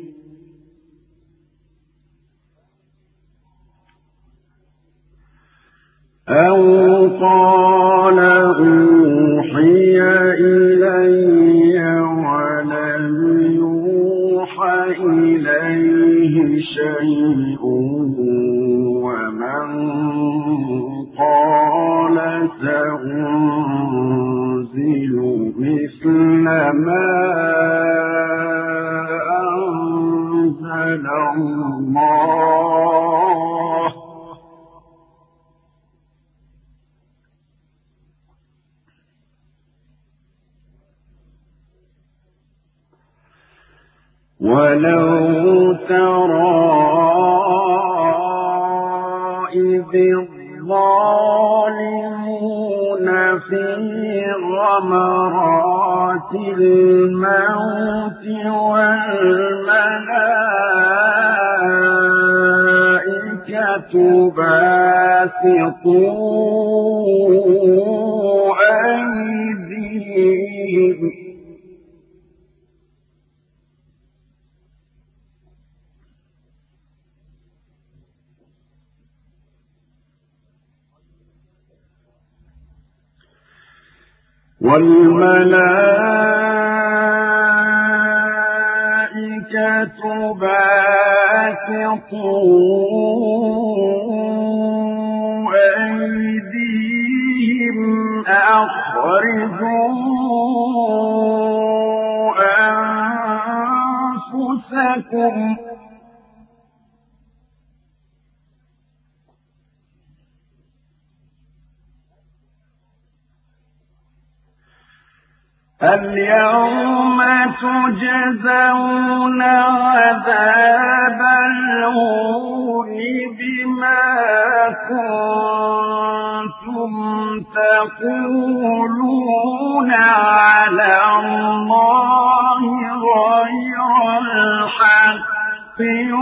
أو قال أوحي إلي ولم يوحى إليه شيء ومن قال سأنزل مثل ما أنزل الله ولو ترى إذ الظالمون في غمرات الموت والملائكة باسطوا أيديهم والملائكة باسطوا أيديهم أخرجوا أنفسكم اليوم تجزون عذاب الهون بما كنتم تقولون على الله غير الحق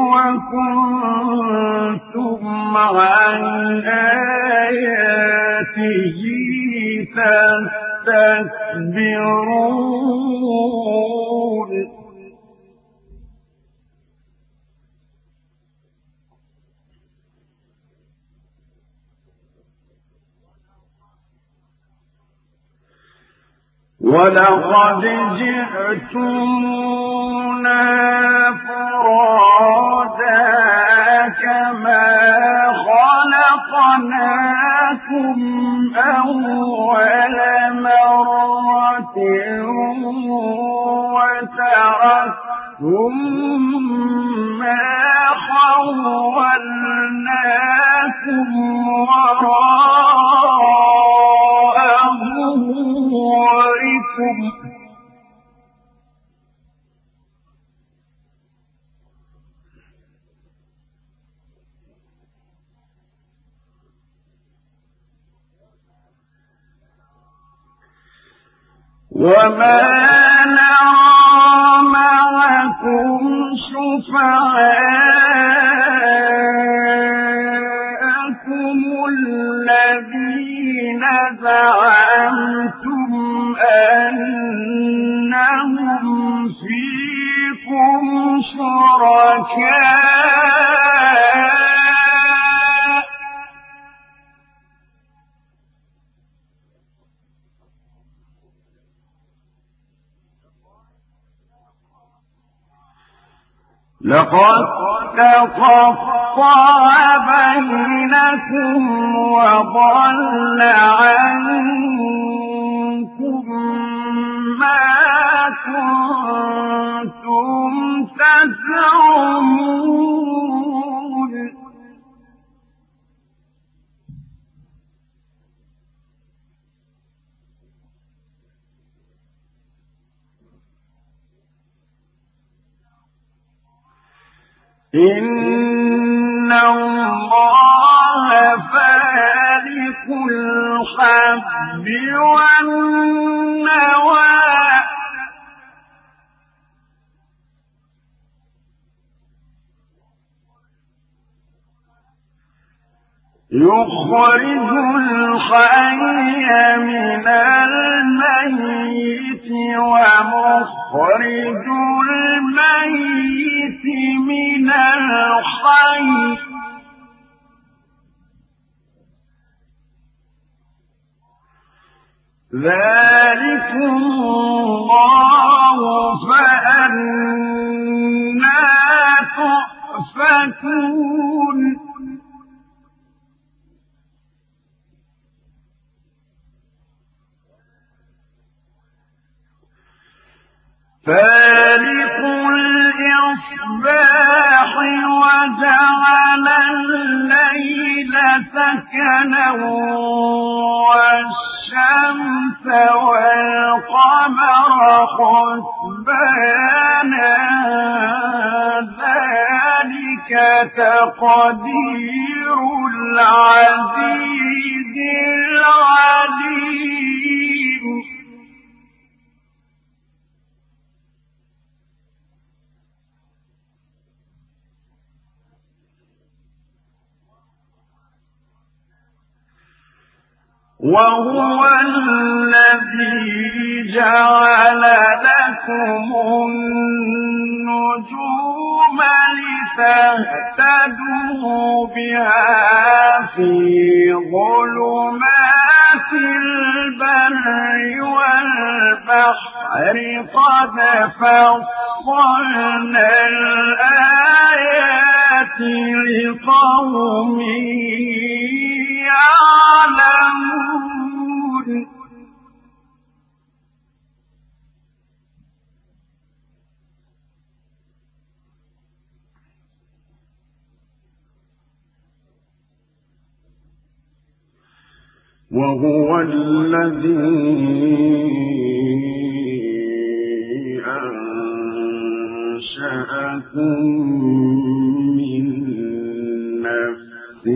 وكنتم عن آياته تستكبرون ولقد جئتمونا فرادا كما خلقناكم أول مرة وتركتم ما خولناكم وراء ظهوركم وما نرى معكم شفعاءكم الذين زعمتم أنهم فيكم شركاء لقد تقطع بينكم وضل عنكم ما كنتم تزعمون إن الله فالق الحب والنوى يخرج الحي من الميت ومخرج الميت من الحي ذلكم الله فأنى تؤفكون فالق الإصباح وجعل الليل سكنا والشمس والقمر حسبانا ذلك تقدير العزيز العليم وهو الذي جعل لكم النجوم لتهتدوا بها في ظلمات البر والبحر قد فصلنا الآيات لقوم يعلمون وهو الذي أنشأكم من نفس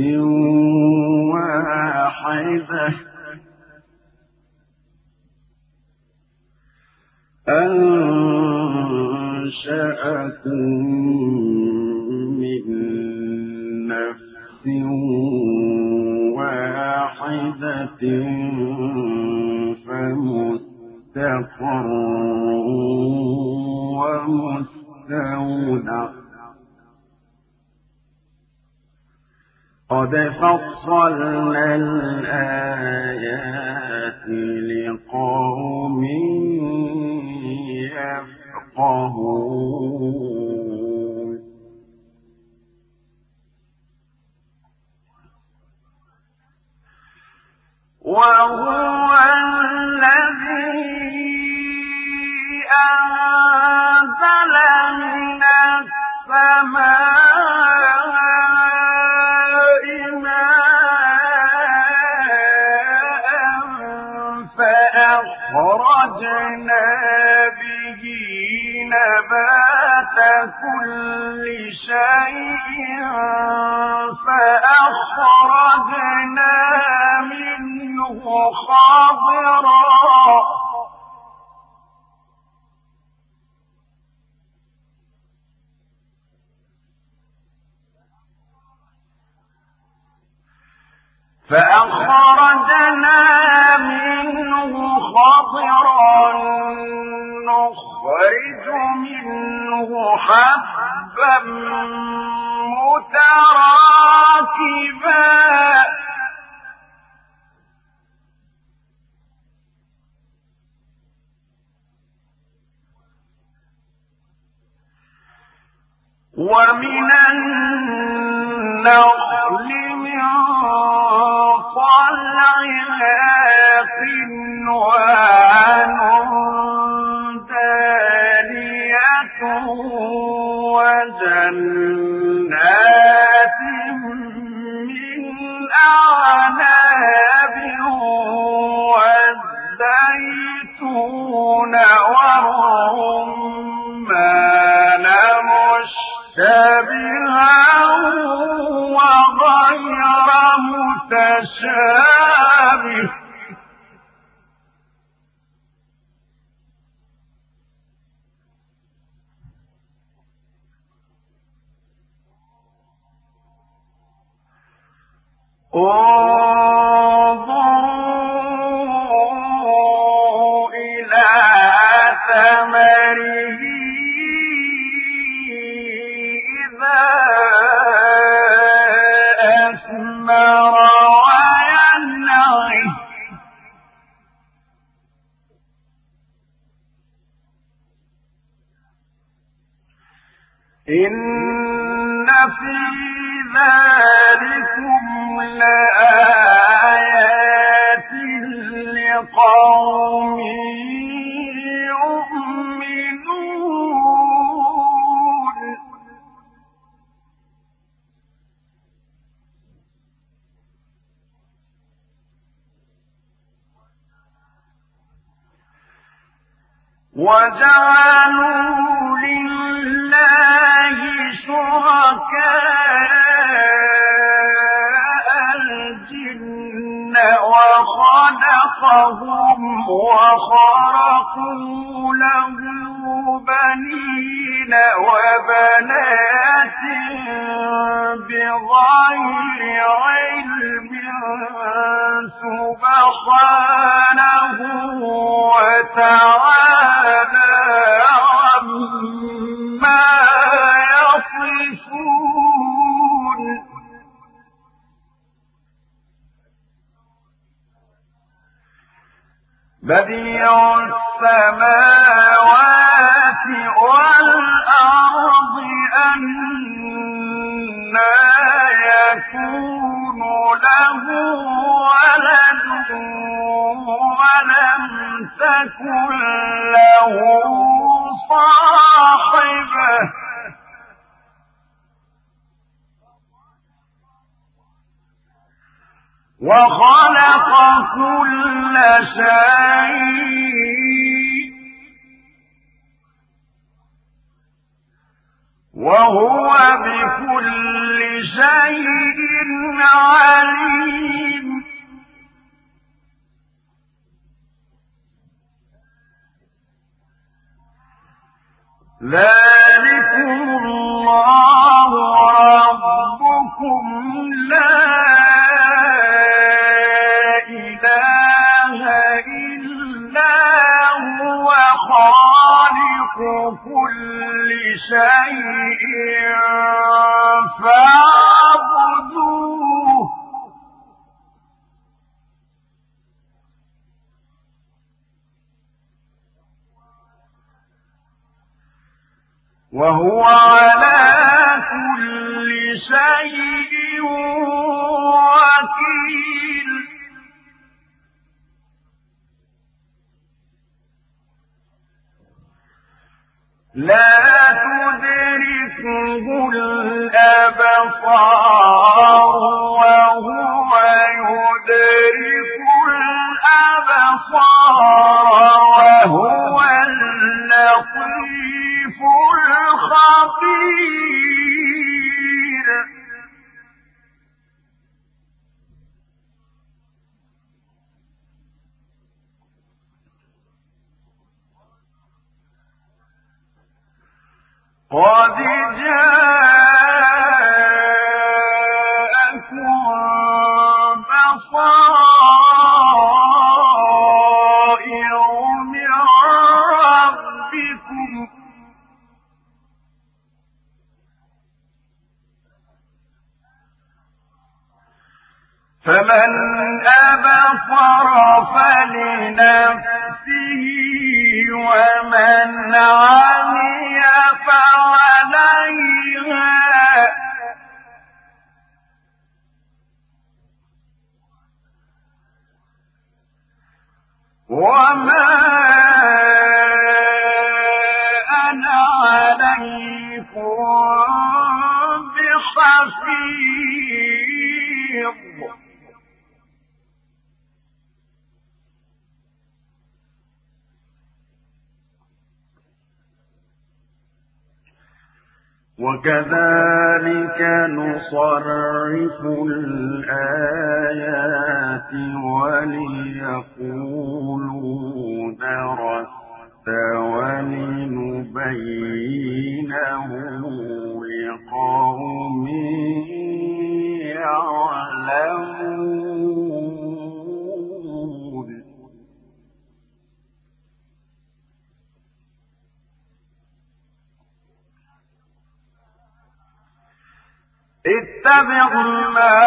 واحدة فمستقر ومستودع قد فصلنا الآيات لقوم يفقهون وهو الذي أنزل من السماء ماء فأخرجنا به نبات كل شيء فأخرجنا منه خضرا نخرج منه حبا متراكبا ومن النخل من طلعها قنوان دانية وجنات من أعناب والزيتون والرمان مشتبها متشابه انظروا إلى ثمره إذا أثمر وينعه إن في ذلكم لآيات لقوم يؤمنون وجعلوا لله شركاء الجن وخلقهم وخرقوا له بنين وبنات بغير علم سبحانه وتعالى عما يصفون بديع السماوات والأرض أنى يكون له ولد ولم تكن له صاحبة وخلق كل شيء وهو بكل شيء عليم ذلكم الله ربكم لا إله إلا هو خالق كل شيء فاعبدوه وهو على كل شيء وكيل لا تدركه الأبصار وهو يدرك الأبصار وهو اللطيف الخبير قد جاءكم بصائر من ربكم فمن أبصر فلنفسه ومن عمي فعليها وما أنا عليكم بحفيظ وكذلك نصرف الآيات وليقولوا درست ولنبينه لقوم يعلمون اتبع ما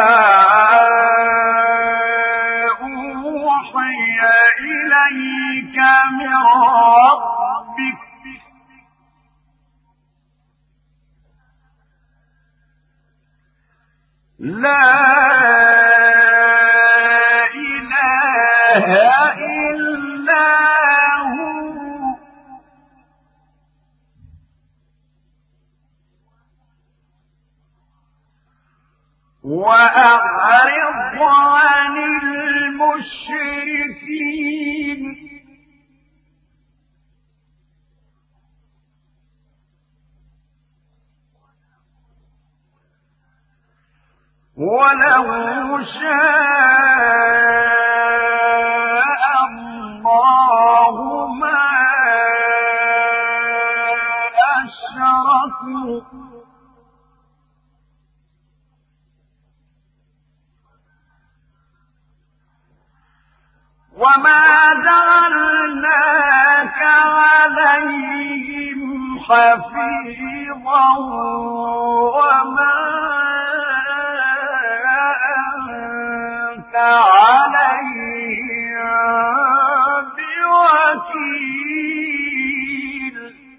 أوحي إليك من ربك لا إله إلا هو وأعرض عن المشركين ولو شاء الله ما أشركوا وما جعلناك عليهم حفيظا وما أنت عليهم بوكيل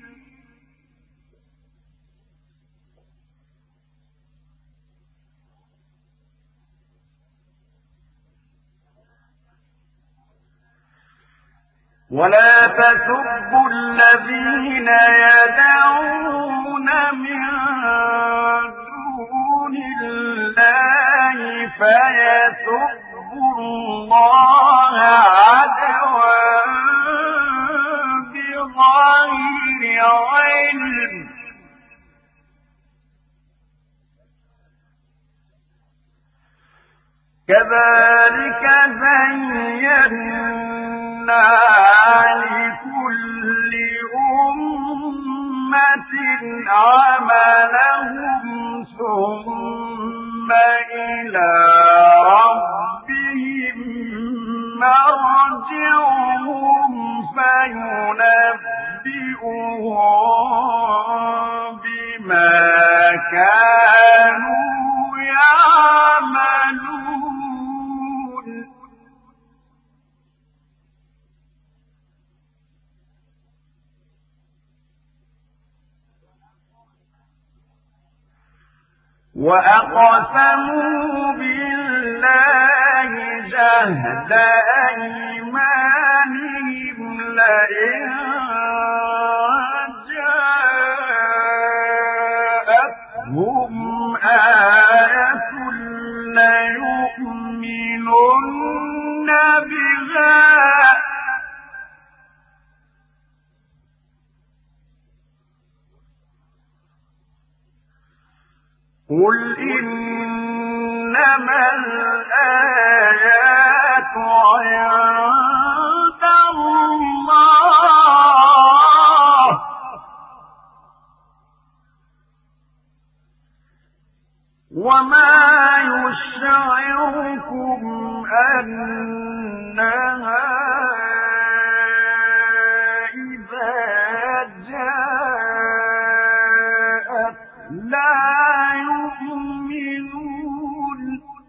ولا تسبوا الذين يدعون من دون الله فيسبوا الله عدوا بغير علم كذلك زينا لكل أمة عملهم ثم إلى ربهم مرجعهم فينبئهم بما كانوا يعملون وأقسموا بالله جهد أيمانهم لئن جاءتهم آية ليؤمنن بها قل إنما الآيات عند الله وما يشعركم أنها إذا جاءت لا يؤمنون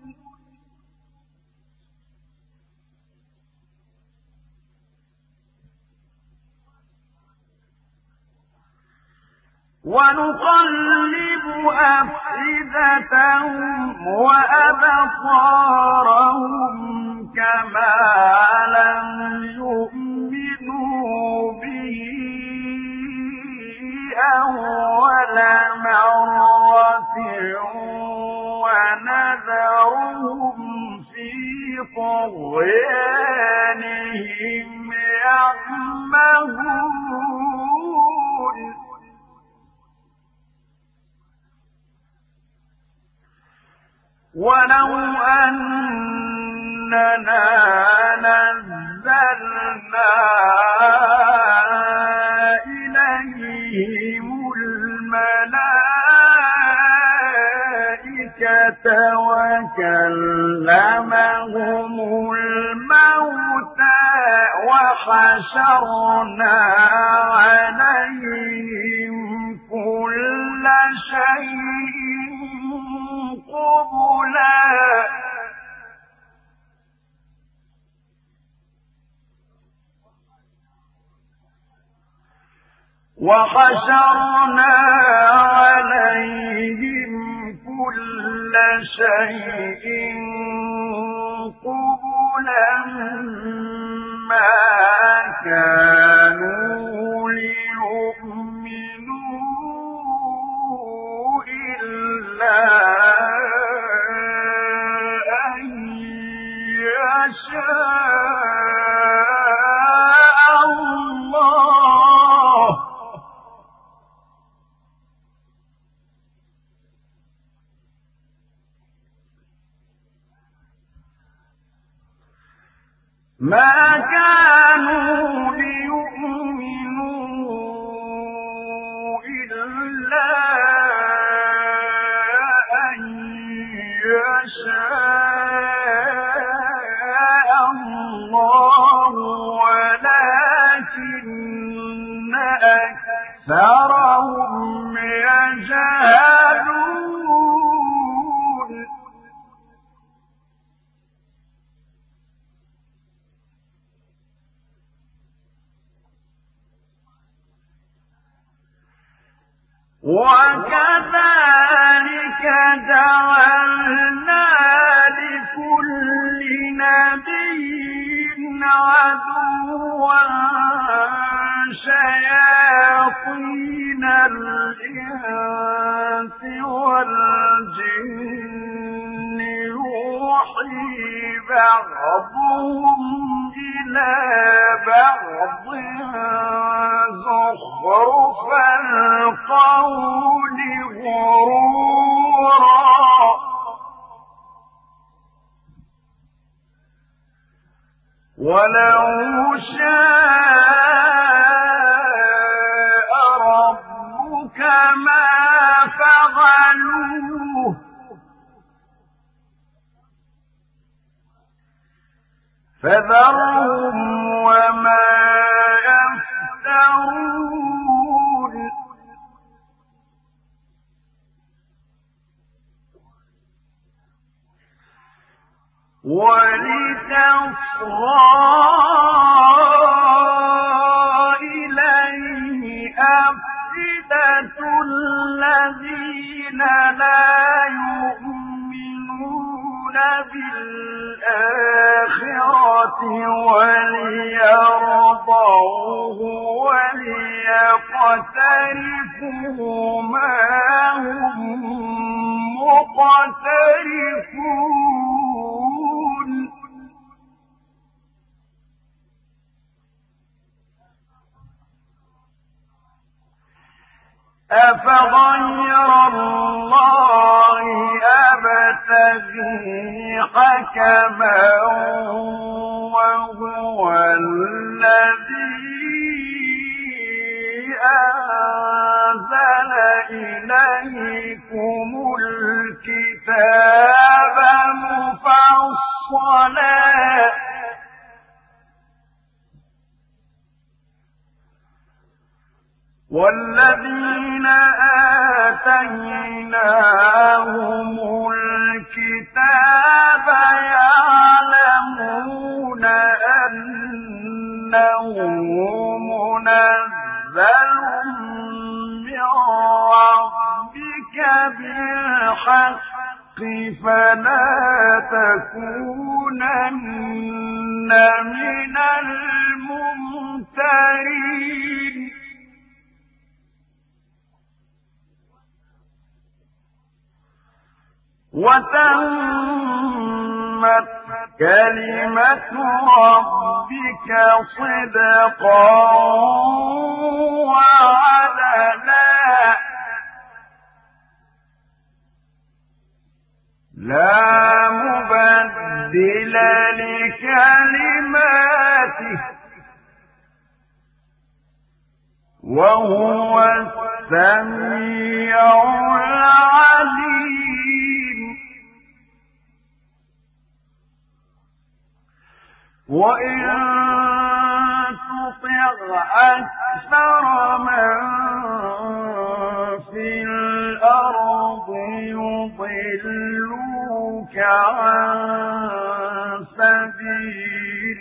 ونقلب أفئدتهم وأبصارهم كما لم يؤمنوا به أول مرة ونذرهم في طغيانهم يعمهون ولو أننا نزلنا إليهم الملائكة وكلمهم الموتى وحشرنا عليهم كل شيء قبلا وحشرنا عليهم كل شيء قبلا ما كانوا ليؤمنوا إلا أن يشاء الله ما كانوا ليؤمنوا إلا أن يشاء الله ولكن أكثرهم يجهلون وكذلك جعلنا لكل نبي عدوا شياطين الإنس والجن يوحي بعضهم إلى بعض زخرف القول غرورا ولو شاء ربك ما فعلوه فذرهم وما يفترون ولتصغى إليه أفئدة الذين لا يؤمنون بالآخرة وليرضوه وليقترفوا ما هم مقترفون أفغير الله أبتغي حكما وهو الذي أنزل إليكم الكتاب مفصلا والذين آتيناهم الكتاب يعلمون أنه منزل من ربك بالحق فلا تكونن من الممترين وتمت كلمة ربك صدقا وعدلا لا مبدل لكلماته وهو السميع العليم وإن تطع أكثر من في الأرض يضلوك عن سبيل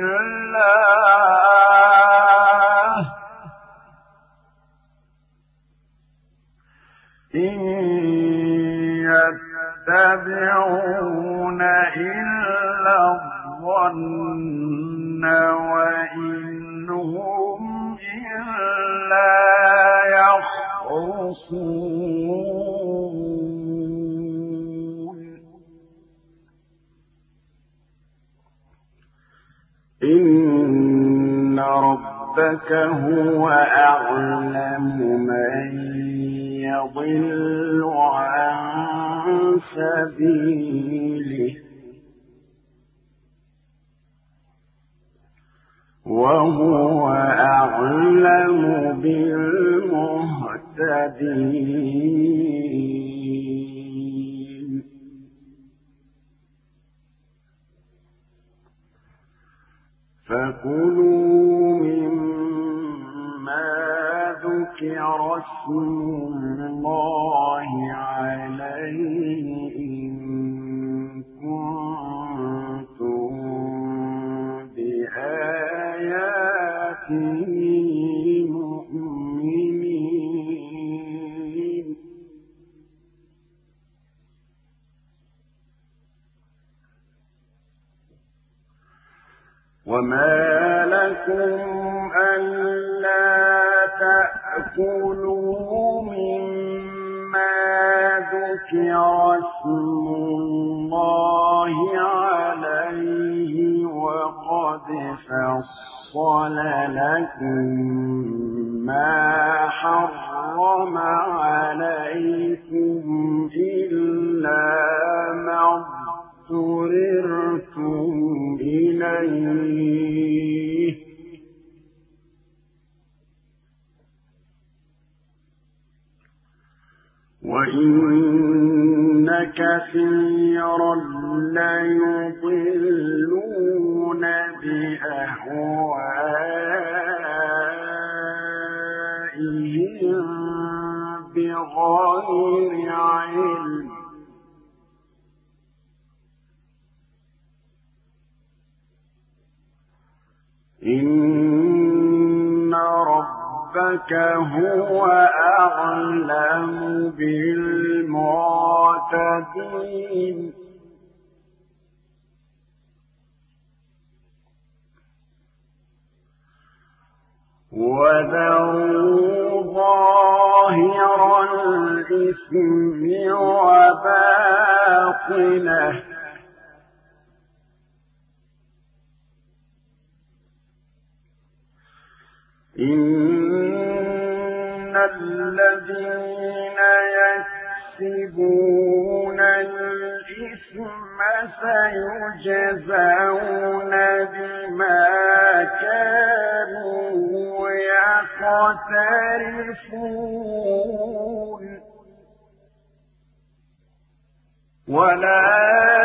الله إن يتبعون إلا الظن وإن هم إلا يخرصون إن ربك هو أعلم من يضل عن سبيله وهو أعلم بالمهتدين فكلوا مما ذكر اسم الله عليه إن كنتم بآياته مؤمنين وما لكم ألا تأكلوا مما ذكر اسم الله عليه وقد فصل لكم ما حرم عليكم إلا ما اضطررتم إليه وإن كثيرا ليضلون بأهوائهم بغير علم إن ربك هو أعلم بالمعتدين وذروا ظاهر الإثم وباطنه إن الذين يكسبون الإثم سيجزون بما كانوا يقترفون ولا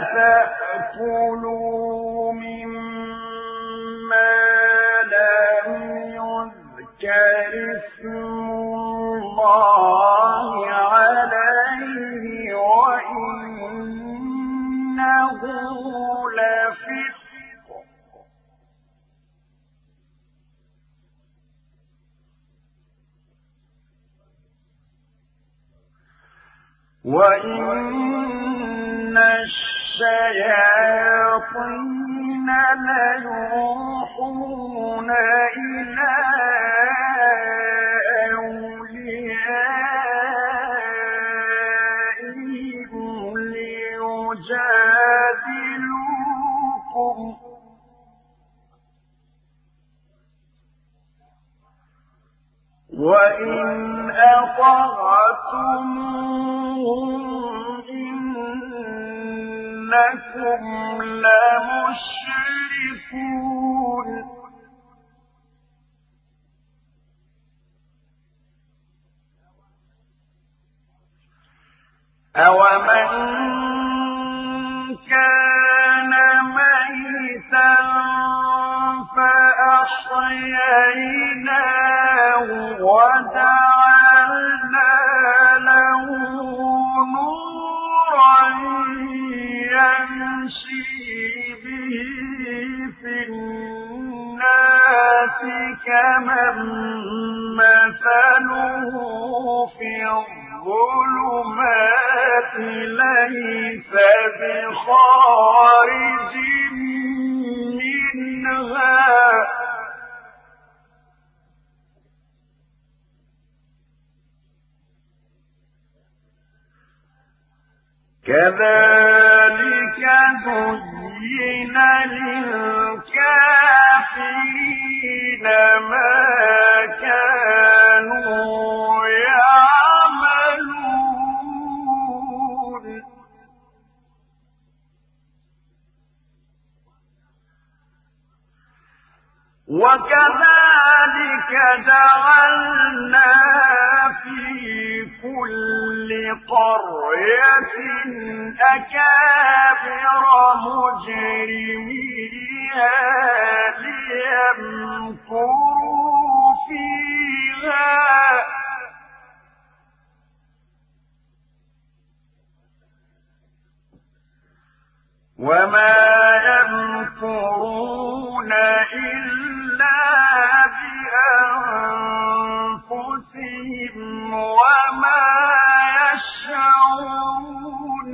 تأكلوا مما لم يذكر اسم الله عليه وإنه لفسق وإن الشياطين ليوحون إلى أوليائهم ليجادلوكم وإن أطعتموهم إنهم إنكم لمشركون أومن كان ميتا فأحييناه وجعلنا له نورا يمشي به في الناس كمن مثله في الظلمات ليس بخارج منها كذلك زين للكافرين ما كانوا يعملون وكذلك جعلنا في كل قرية أكابر مجرميها ليمكروا فيها وما يمكرون إلا بأنفسهم وما يشعرون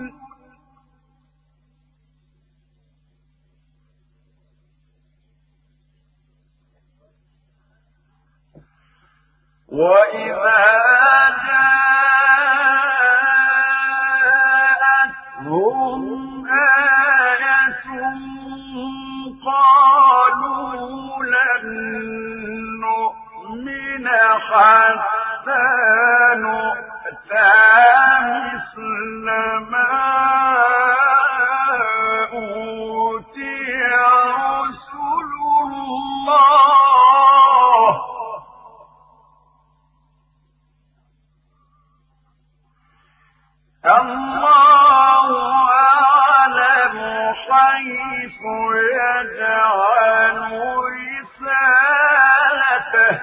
وإذا جاءتهم آية قالوا لن نؤمن حتى نؤتى مثل ما أوتي رسل الله الله أعلم حيث يجعل رسالته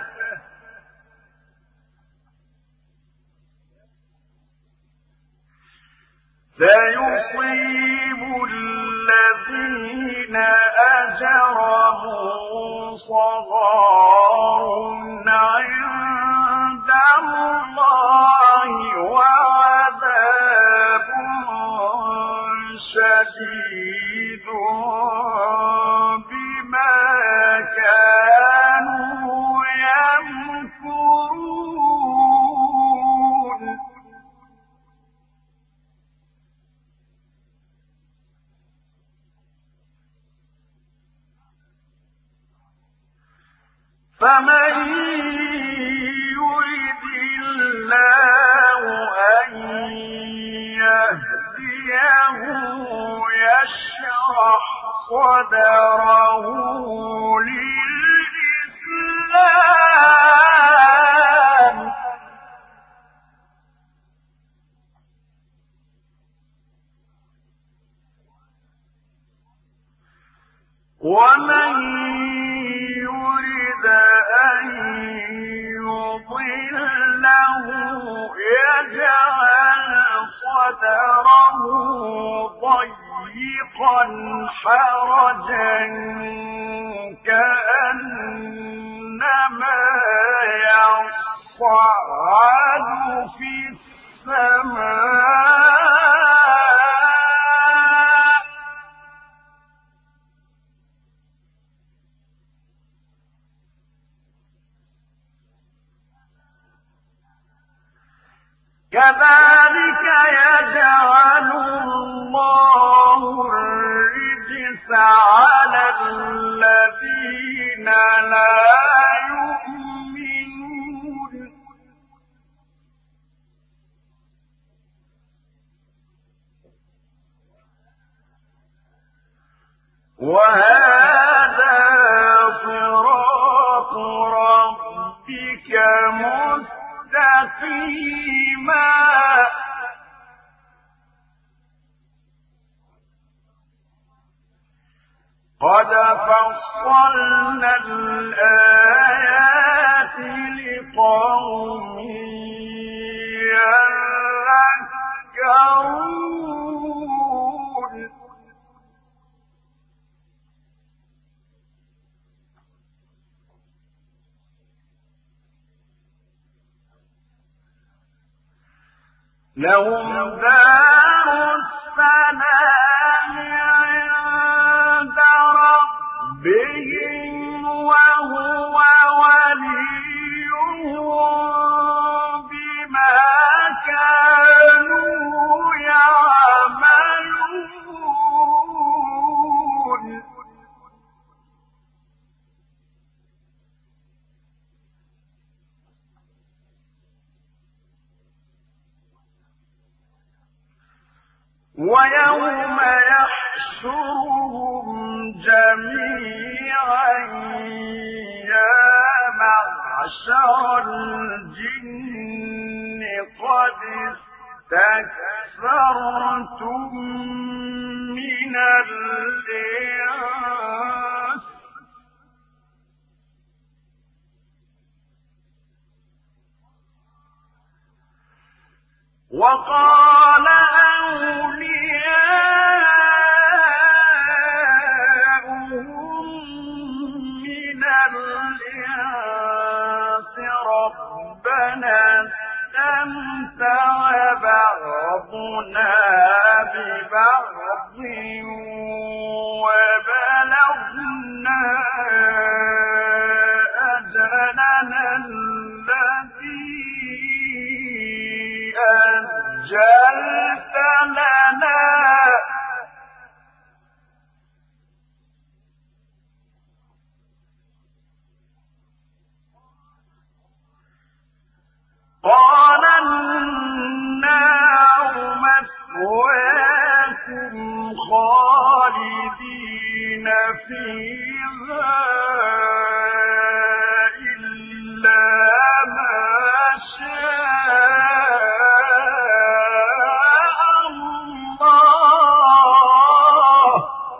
سيصيب الذين أجرموا صغار عند الله وعذاب شديد بما كانوا يمكرون فمن يرد الله أن يهديه يشرح صدره للإسلام ومن يرد أن يضله يجعل صدره ضيقا حرجا كأنما يصعد في السماء كذلك يجعل الله الرجس على الذين لا يؤمنون وهذا صراط ربك مستقيما قد فصلنا الآيات لقوم يذكرون لهم دار السلام عند ربهم وهو وليهم بما كانوا يعملون ويوم يحشرهم جميعا يا معشر الجن قد استكثرتم من الإنس وقال أولياؤهم من الإنس ربنا استمتع بعضنا ببعض وبلغنا أجلنا الذي أجلت لنا قال النار مثواكم خالدين فيها إلا ما شاء الله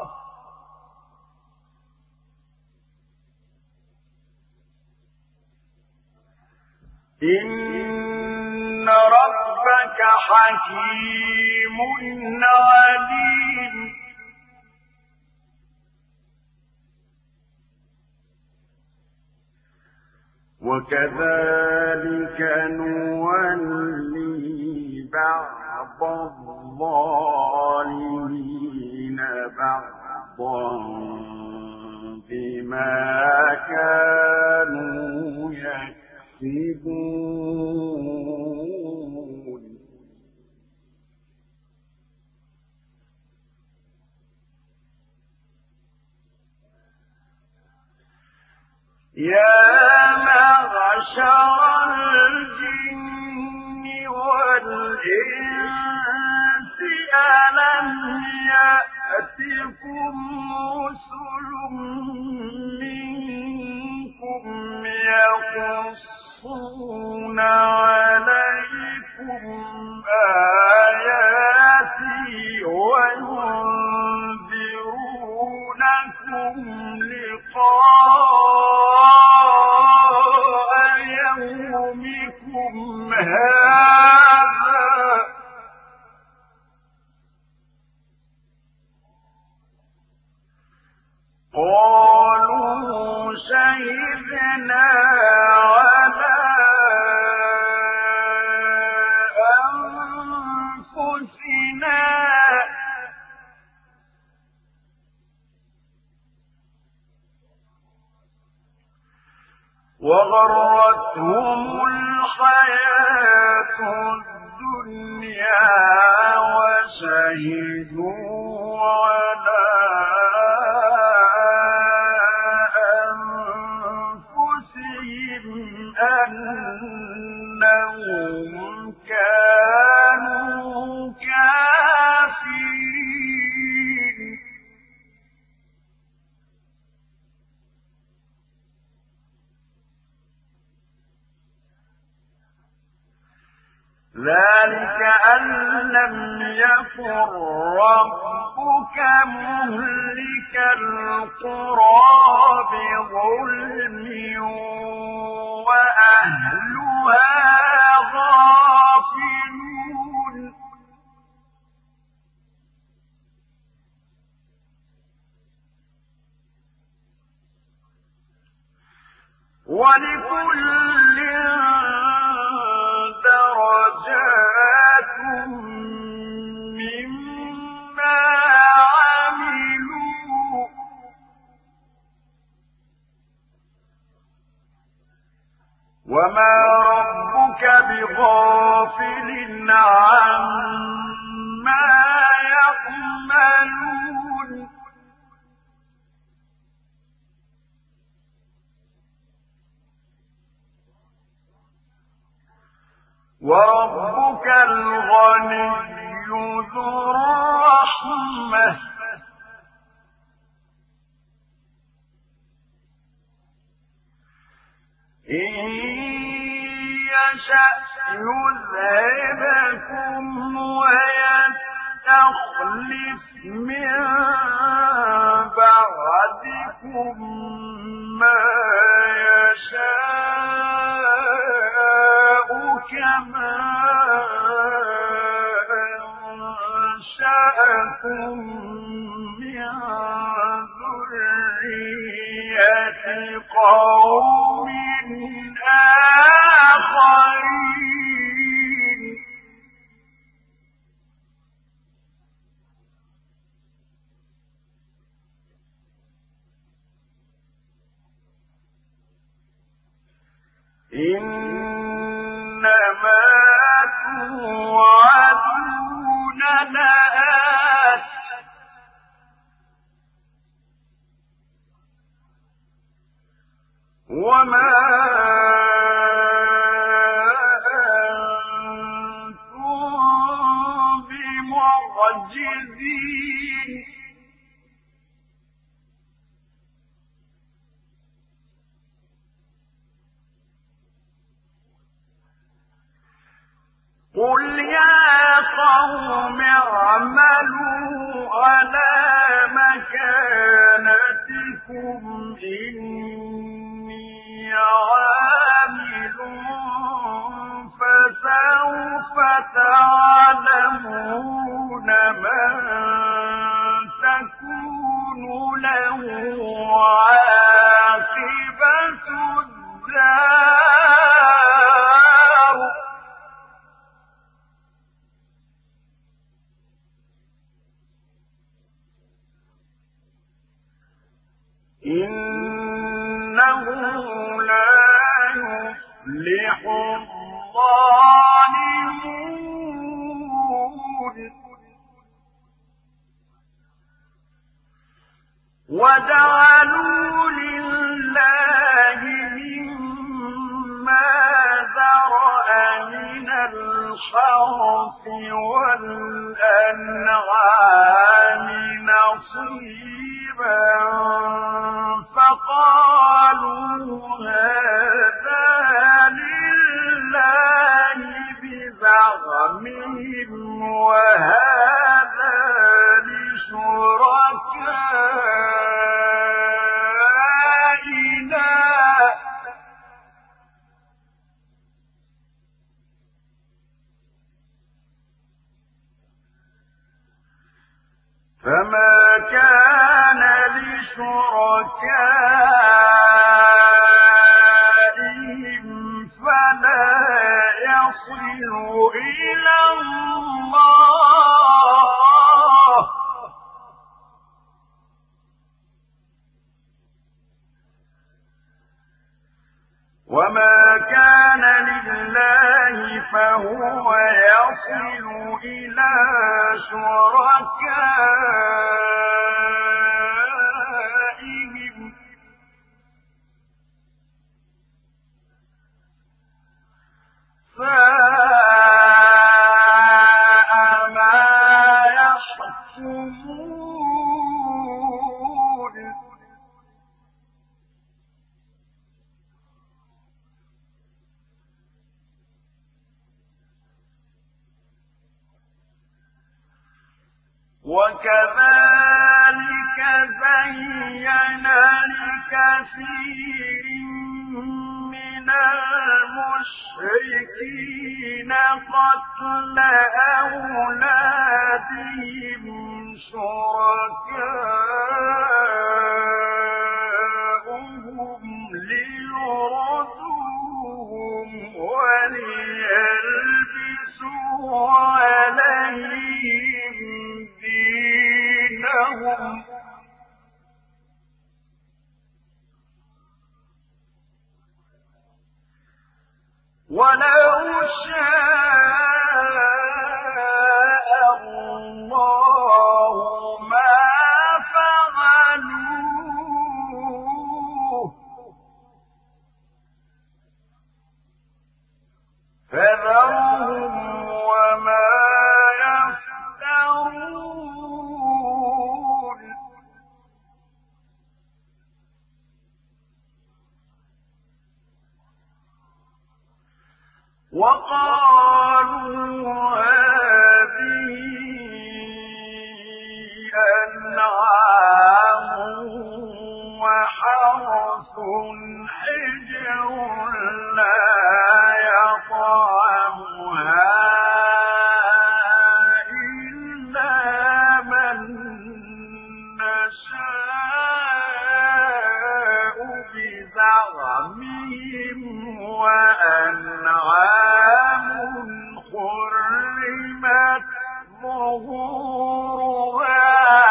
إن ربك حكيم عليم وكذلك نولي بعض الظالمين بعضا بما كانوا يكسبون يا معشر الجن والإنس ألم يأتكم رسل منكم يقصون عليكم آياتي وينذرونكم لقاء يومكم هذا قالوا شهدنا على أنفسنا وغرتهم الحياة الدنيا وشهدوا على أنفسهم أنهم كانوا كافرين ذلك أن لم يكن ربك مهلك القرى بظلم وأهلها غافلون ولكل درجات مما عملوا وما ربك بغافل عما يعملون وربك الغني ذو الرحمة إن يشأ يذهبكم ويستخلف من بعدكم ما يشاء كما أنشأكم من ذرية قوم آخرين إنما توعدون لآت وما أنتم بمعجزين قل يا قوم اعملوا على مكانتكم إني عامل فسوف تعلمون من تكون له عاقبة الدار إنه لا يفلح الظالمون وجعلوا لله مما ذرأ من الحرث والأنعام نصيبا فقالوا هذا لله بزعمهم وهذا لشركائنا فما كان لشركائهم فلا يصل إلى الله وما كان لله فهو يصل إلى شركائهم ساء ما يحكمون وكذلك زين لكثير من المشركين قتل أولادهم شركاؤهم ليردوهم وليلبسوا عليهم دينهم ولو شاء الله ما فعلوه فذرهم وما يفترون وقالوا هذه أنعام وحرث حجر لا يطعمها إلا من نشاء بزعمهم وأنعام حرمت ظهورها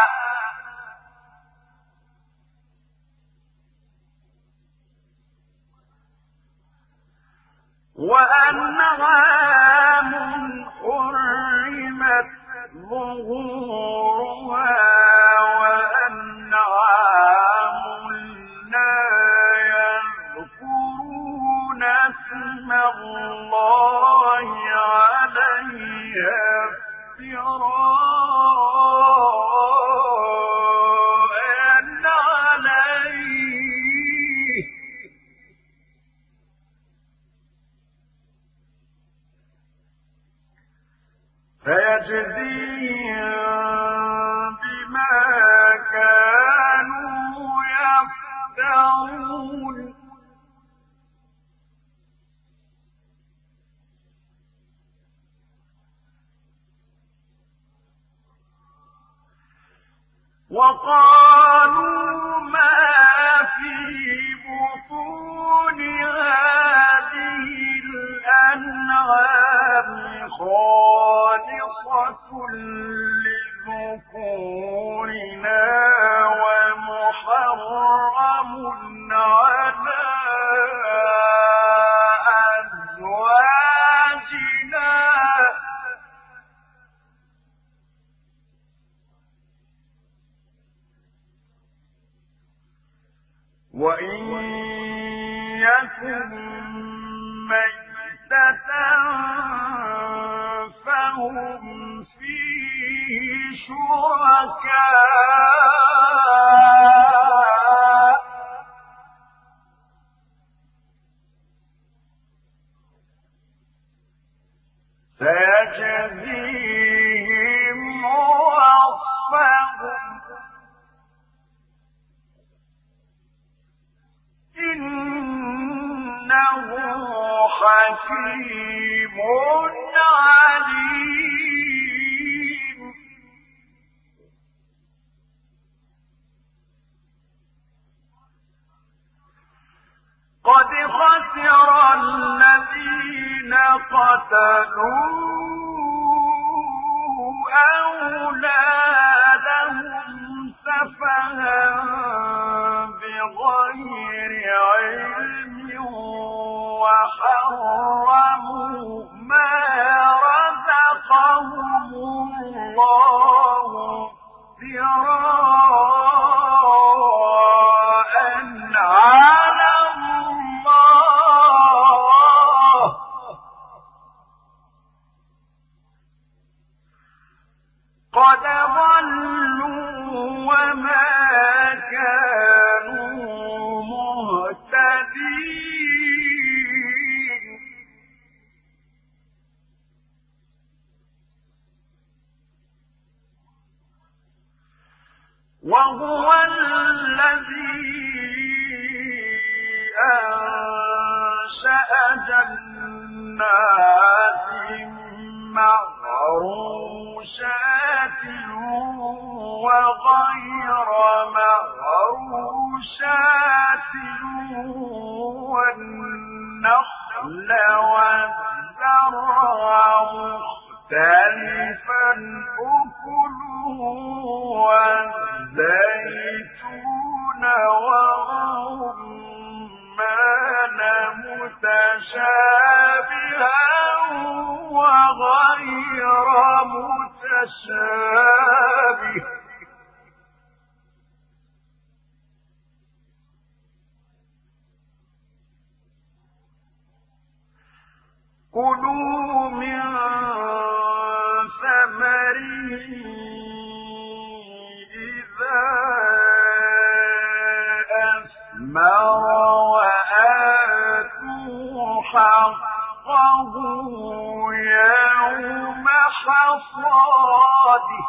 وأنعام حرمت ظهورها وأنعام لا يذكرون اسم الله عليها افتراء عليه فيجزيهم بما كانوا يفترون وقالوا ما في بطون هذه الأنعام خالصة لذكورنا ومحرم على أزواجنا وإن يكن ميتة فهم فيه شركاء سيجزيهم وصفهم إنه حكيم عليم قد خسر الذين قتلوا أولادهم سفها بغير علم وحرموا ما رزقهم الله افتراء على الله قد ضلوا وما كانوا مهتدين وهو الذي أنشأ جنات معروشات وغير معروشات والنخل والزرع مختلفا أكله والزيتون والرمان متشابها وغير متشابه كلوا من ثمره إذا أثمر وآتوا حقه يوم حصاده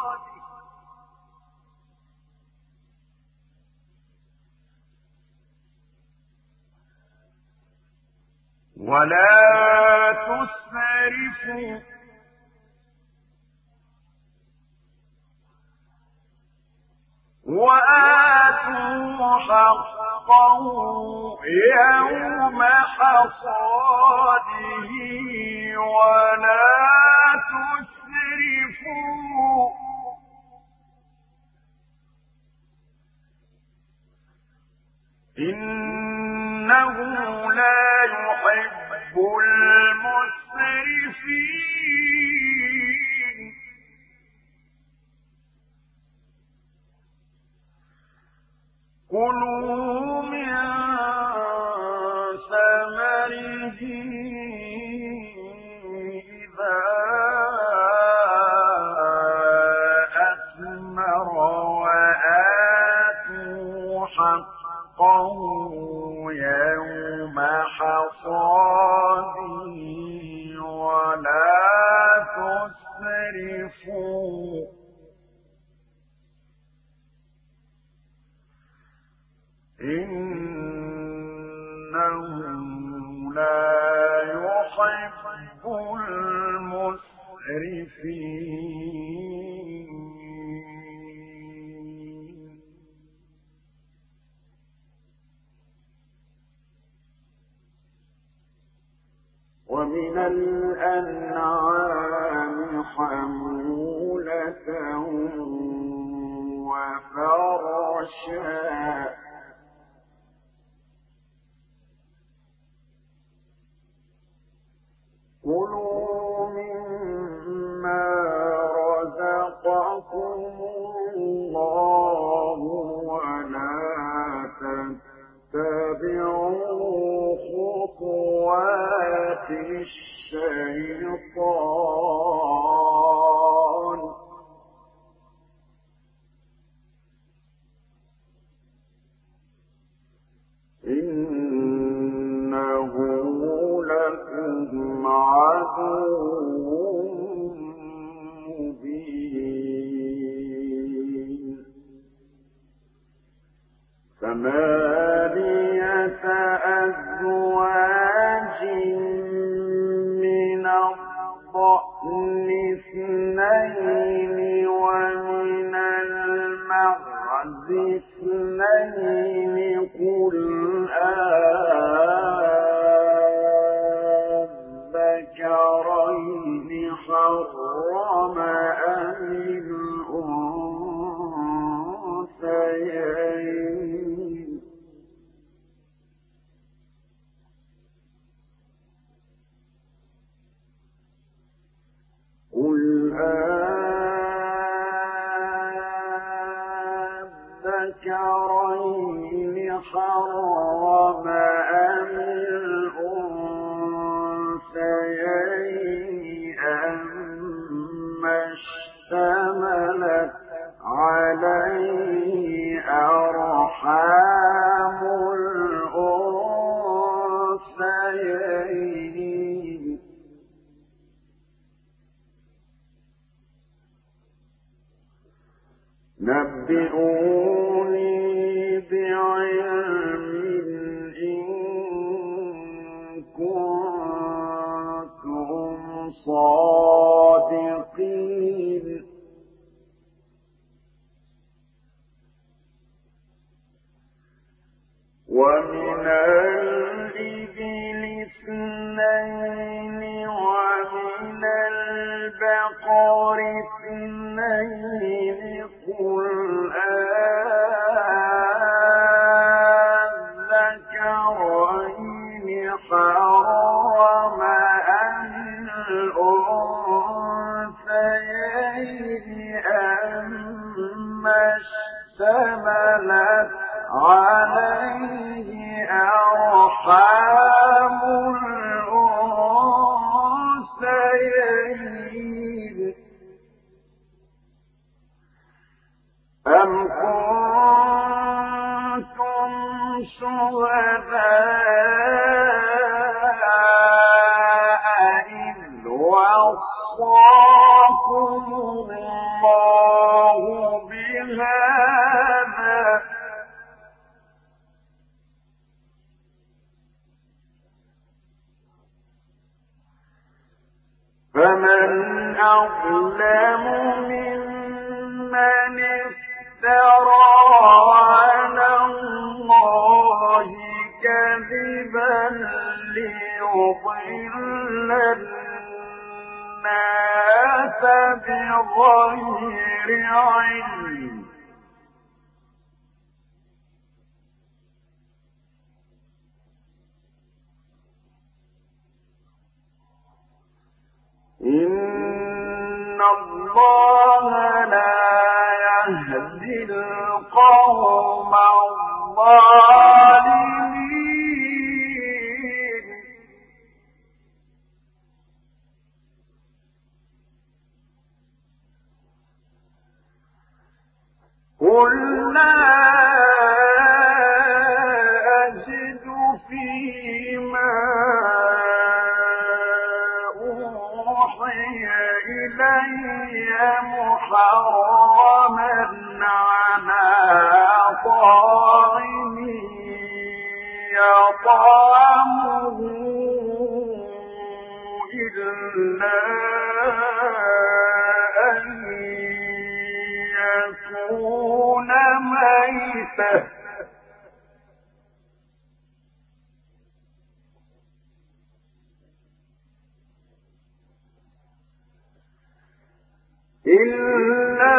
ولا تسرفوا وآتوا حقه يوم حصاده ولا تسرفوا إنه لا يحب المسرفين كلوا من ثمره إذا أثمر وآتوا حقه يوم حصاده ولا تسرفوا إنه لا يحب المسرفين ومن الأنعام حمولة وفرشا كلوا مما رزقكم الله ولا تتبعوا خطوات الشيطان إنه لكم عدو مبين ثمانية أزواج من الضأن اثنين ومن المعز اثنين قل الذكرين حرم أم الأنثيين قل الذكرين حرم أم الأنثيين أما اشتملت عليه أرحام الأنثيين نبئوني الصادقين ومن الإبل اثنين ومن البقر اثنين قل أذكرين حرم أم الأنثيين أما اشتملت عليه أرحام الأنثيين أم كنتم شهداء إذ وصاكم الله بهذا فمن أظلم ممن افترى على الله كذبا ليضل الناس بغير علم إن الله لا يهدي القوم الظالمين قل لا أجد فيما إلي محرما على طاعم يطعمه إلا أن يكون ميتا إلا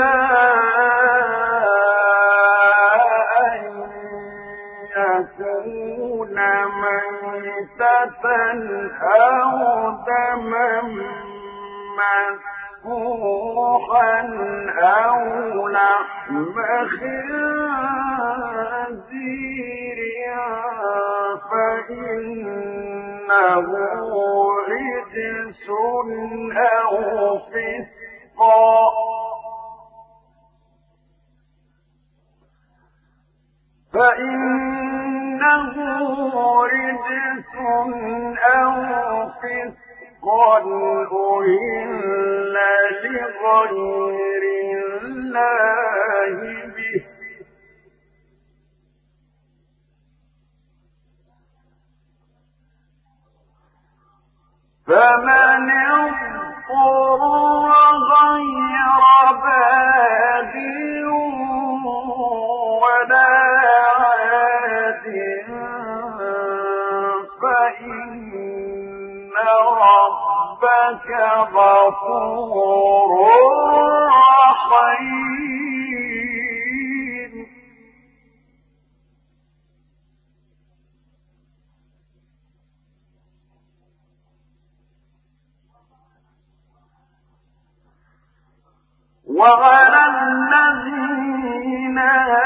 أن يكون ميتة أو دما مسفوحا أو لحم خنزير فإنه رجس أو فإنه رجس أو فسقا أهل لغير الله به فمن اضطر غير باغ ولا عاد فإن ربك غفور رحيم وعلى الذين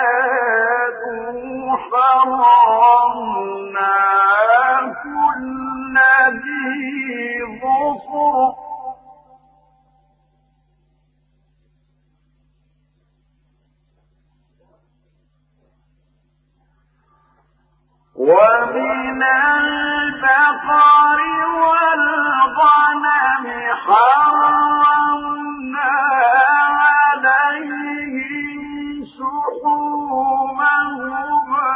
هادوا حرمنا كل ذي ظفر ومن البقر والغنم حرمنا عليهم شحومهما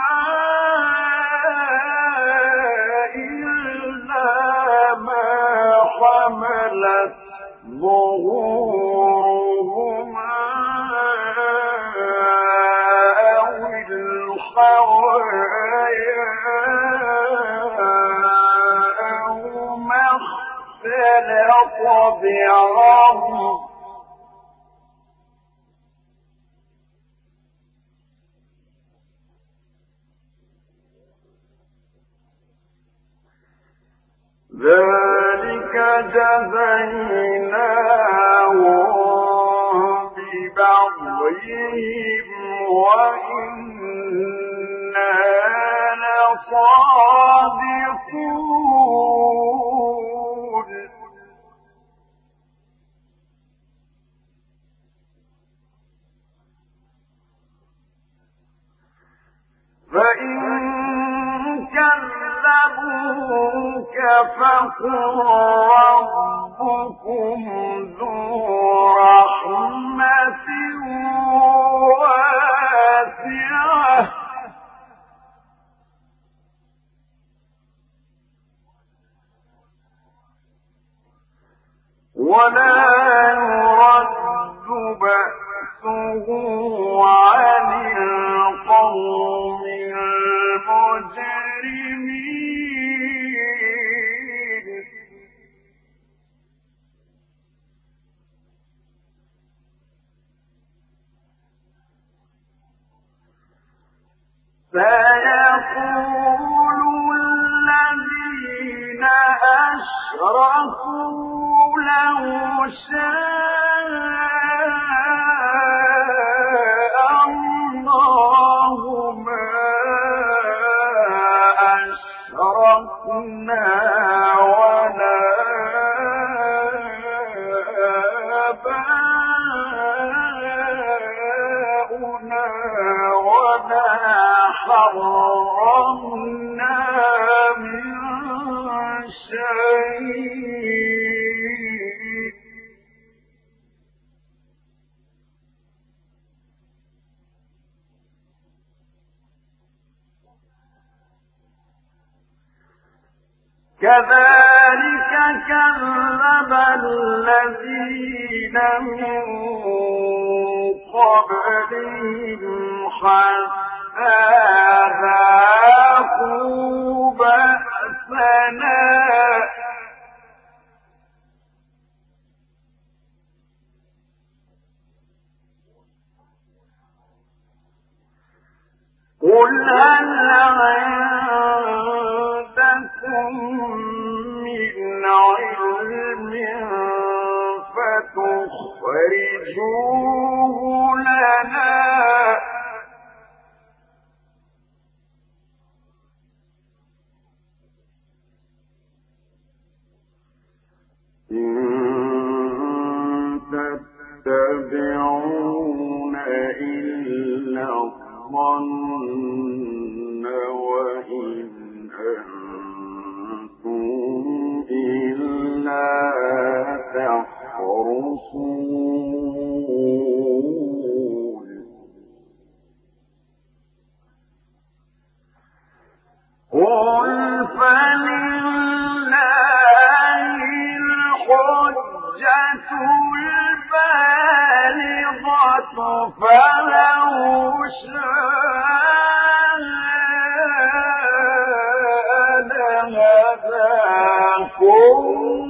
إلا ما حملت حملت ظهورهما أو الحوايا أو ما اختلط بعظم ذلك جزيناهم ببغيهم وإنا لصادقون فإن كذبوك فقل ربكم ذو رحمة واسعة ولا يرد بأسه عن القوم المجرمين سيقول الذين أشركوا لو شاء الله ما أشركنا ولا آباؤنا ولا حرمنا من شيء كذلك كذب الذين من قبلهم حتى ذاقوا بأسنا قل هل عندكم من علم فتخرجوه لنا إن تتبعون إلا الظن وإن أنتم إلا تخرصون قل فلله الحجة البالغة فلو شاء لهداكم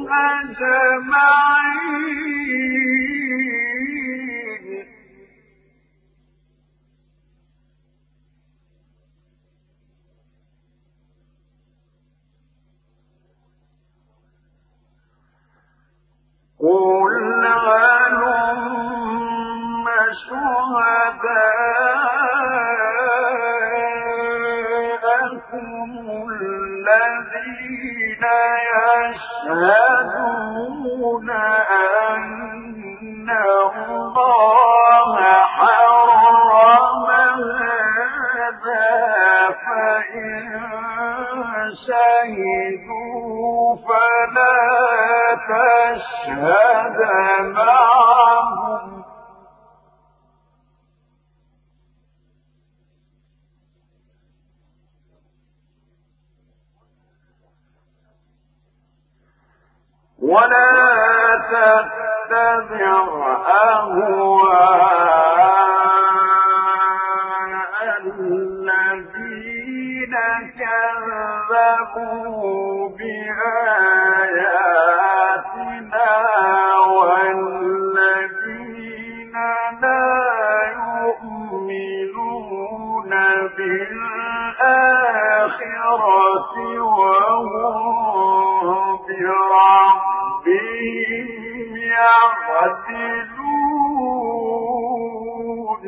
أجمعين قل هلم شهداءكم الذين يشهدون أن الله حرم هذا فإن شهدوا فلا تشهد معهم ولا تتبع أهواء الذين كذبوا بآياتنا والذين لا يؤمنون بالآخرة وهم بربهم يعدلون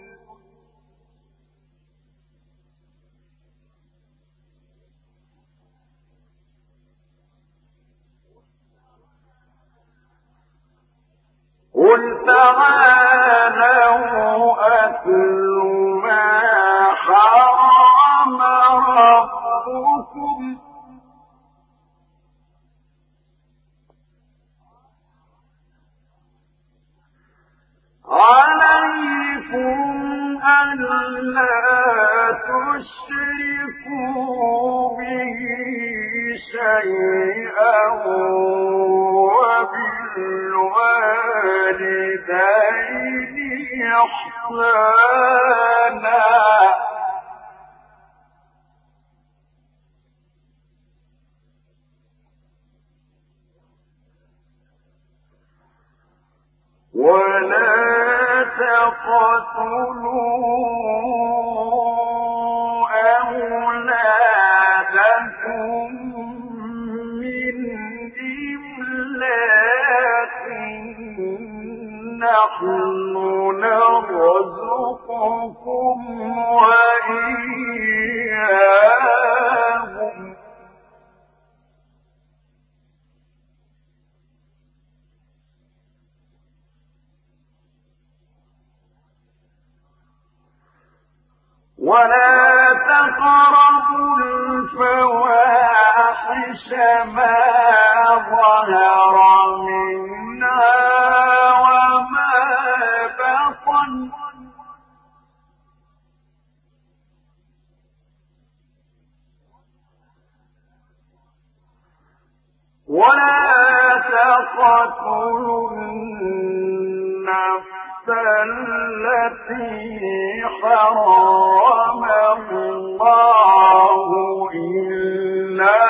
قل تعالوا أتل ما حرم ربكم عليكم ألا تشركوا به شيئا وبالوالدين إحسانا ولا تقتلوا أولادكم من إملاق نحن نرزقكم وإياهم ولا تقربوا الفواحش ما ظهر منها وما بطن ولا تقتلوا النفس التي حرم الله إلا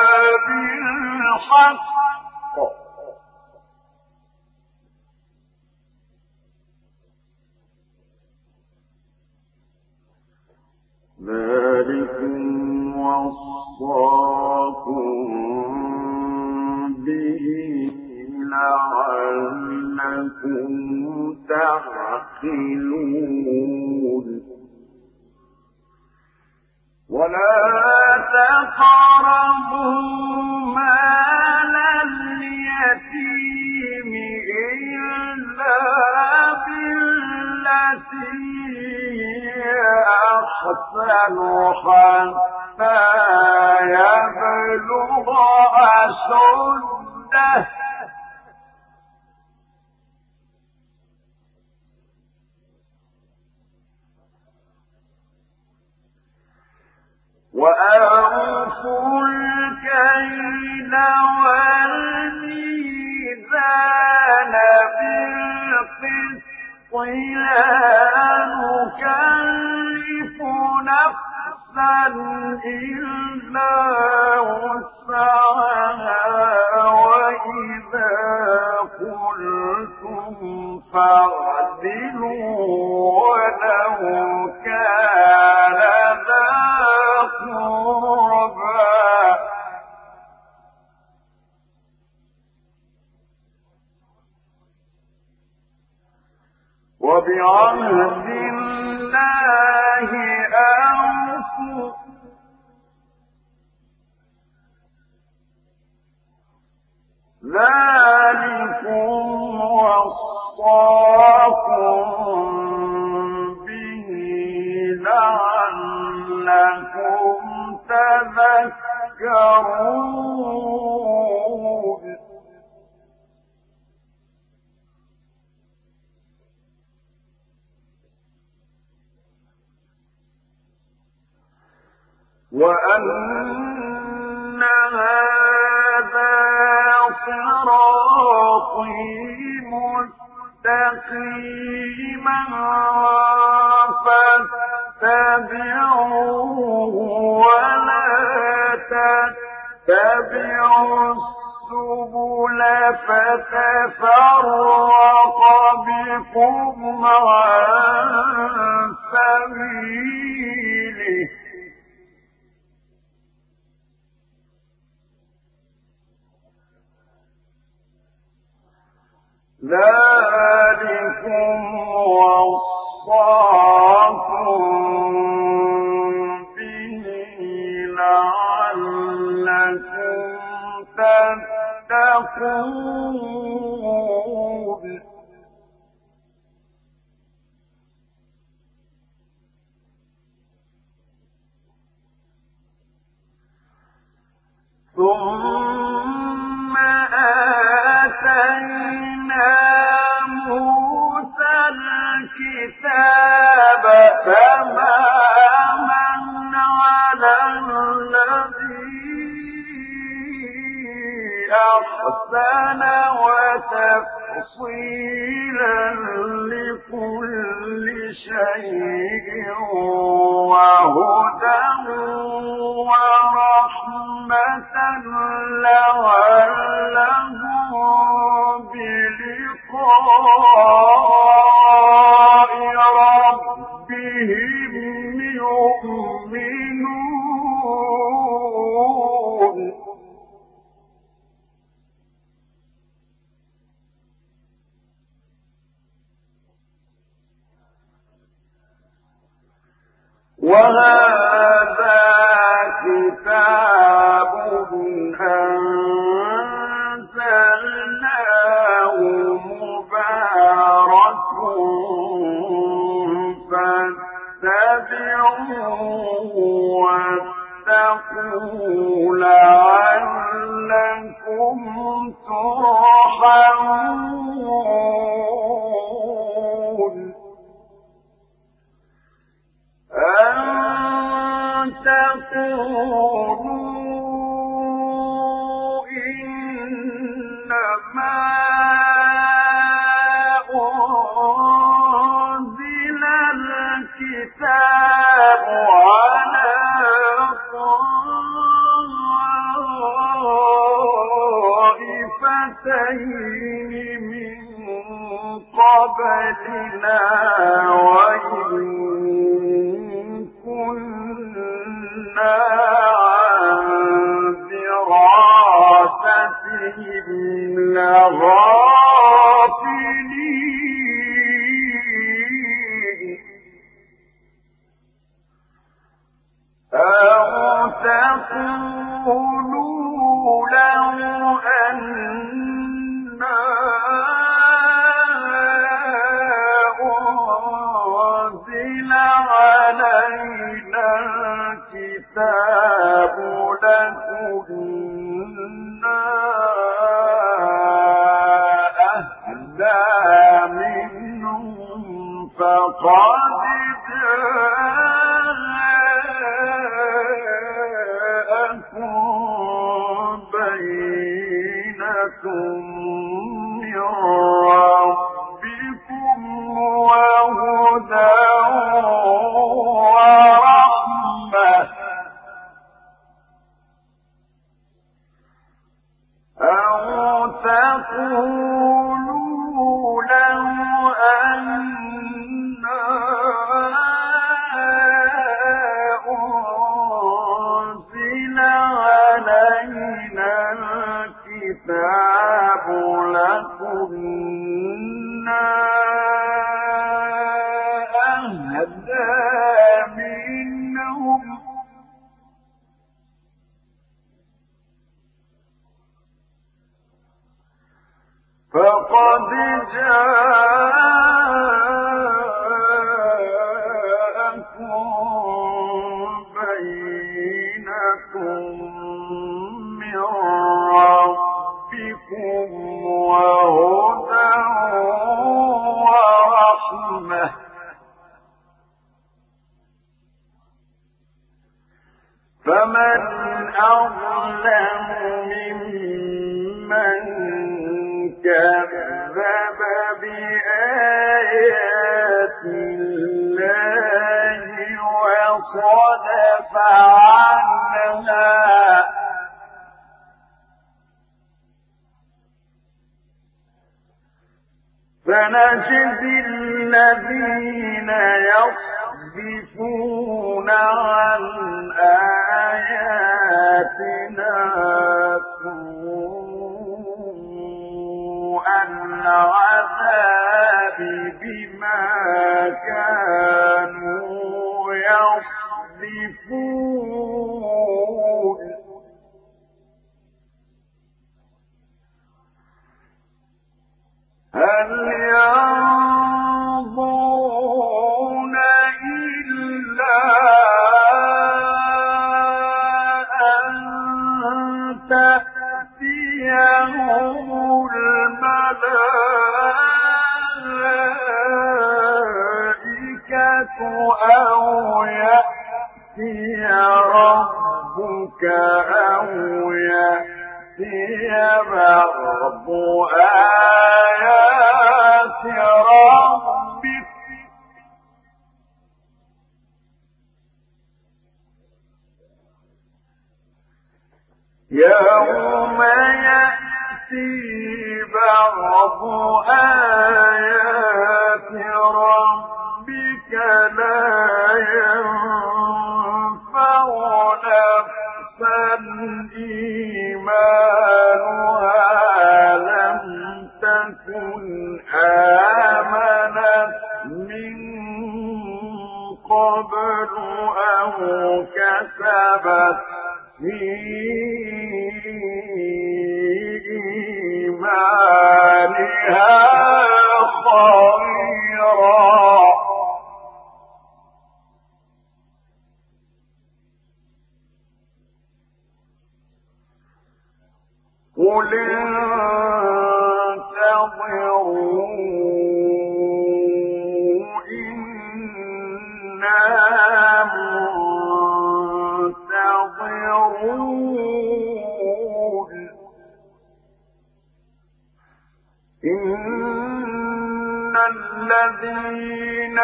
بالحق ذلكم وصاكم به لعلكم تعقلون ولا تقربوا مال اليتيم إلا بالتي هي أحسن حتى يبلغ أشده وأوفوا الكيل والميزان بالقسط لا نكلف نفسا إلا وسعها وإذا قلتم فاعدلوا ولو كان ذا قربى وبعهد الله أوفوا ذلكم وصاكم به لعلكم تذكرون وأن هذا صراط مستقيما فاتبعوه ولا تتبعوا السبل فتفرق بكم عن سبيله ذلكم وصاكم به لعلكم تتقون ثم آتينا موسى الكتاب تماما على الذي أحسن وتفصيلا لكل شيء وهدى ورحمة لعلهم بلقاء ربهم يؤمنون وهذا كتاب أنزلناه مبارك فاتبعوه واتقوا لعلكم ترحمون أن تقولوا إنما أنزل الكتاب على طائفتين من قبلنا وإن كنا عن دراستهم لغافلين أو تقولوا لو أنا أنزل علينا الكتاب لكنا أهدى منهم فقد جاءكم بينة من ربكم وهدى ورحمة أو تقولوا لو أنا أنزل علينا الكتاب لكنا أهدى منهم فقد جاءكم بينة من ربكم وهدى ورحمة فمن أظلم ممن كذب بآيات الله وصدف عنها فنجزي الذين يصدفون عن آياتنا سوء العذاب بما كانوا يصدفون هل ينظرون إلا أن تأتيهم الملائكة أو يأتي ربك أو يأتي بعض آيات ربك يوم يأتي بعض آيات ربك لا ينفع نفسا إيمانها لم تكن آمنت من قبل أو كسبت في إيمانها خيرا قل انتظروا إنا منتظرون إن الذين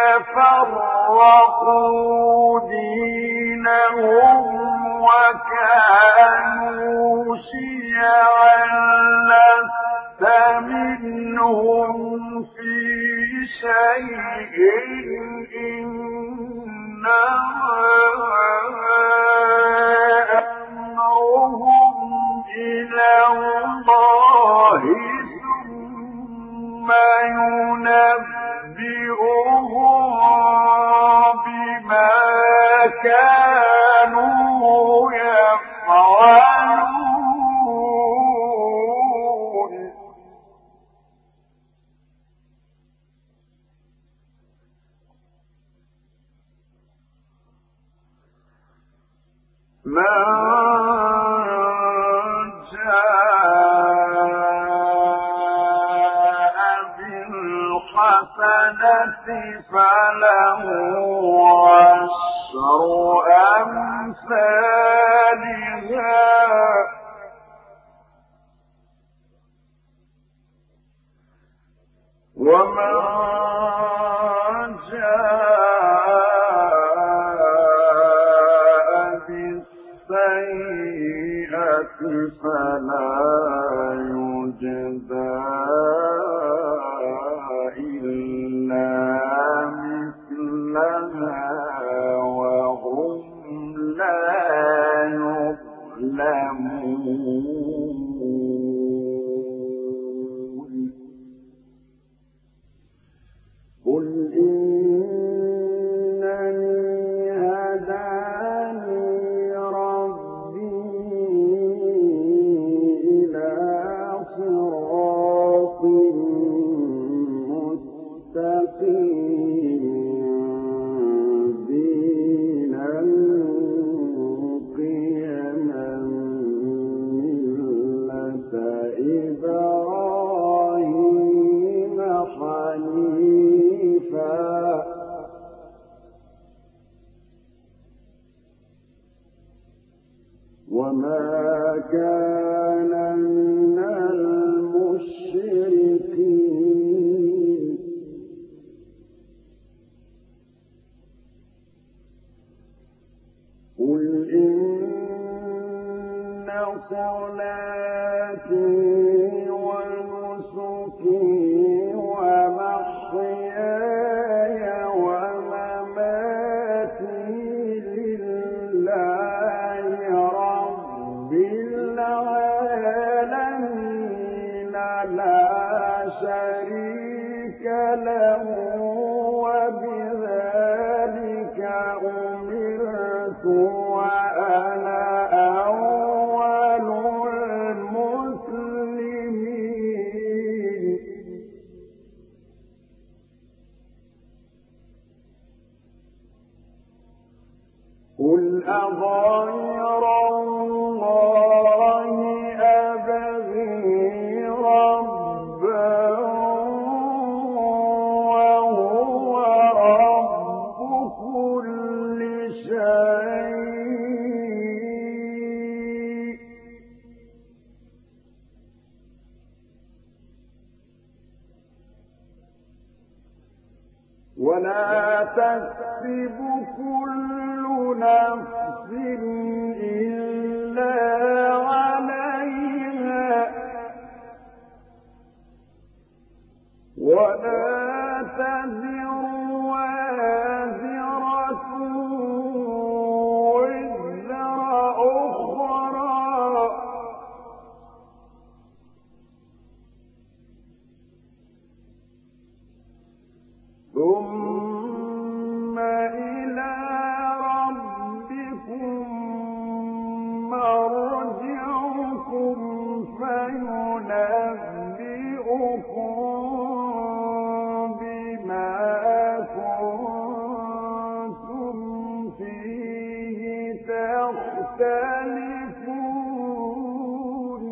فرقوا دينهم وكانوا شيعا لست منهم في شيء إنما أمرهم إلى الله ثم ينبئهم بما كانوا يفعلون من جاء بالحسنة فله عشر أمثالها ومن جاء بالسيئة فلا يجزى إلا مثلها وهم لا يظلمون قل إنني هداني ربي إلى صراط مستقيم دينا قيما ملة إبراهيم حنيفا وما كان من المشركين صلاتي ونسكي ومحياي ومماتي لله رب العالمين لا شريك له وبذلك أمرت وأنا أول المسلمين. قل أغير الله أبغي ربا وهو رب كل شيء ولا تكسب كل نفس إلا عليها ولا تزر وازرة وزر أخرى ثم إلى ربكم مرجعكم فينبئكم بما كنتم فيه تختلفون.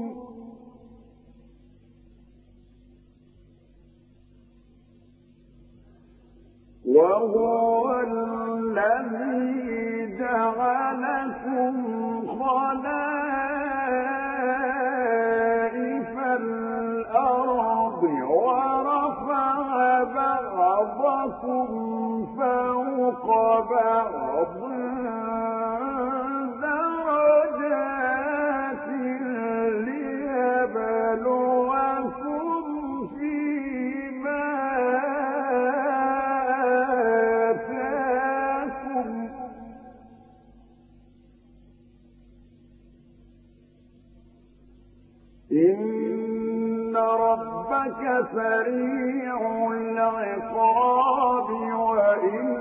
وهو الذي جعلكم خلائف الأرض ورفع بعضكم فوق بعض درجات ليبلوكم فيما آتاكم إن ربك سريع العقاب وإن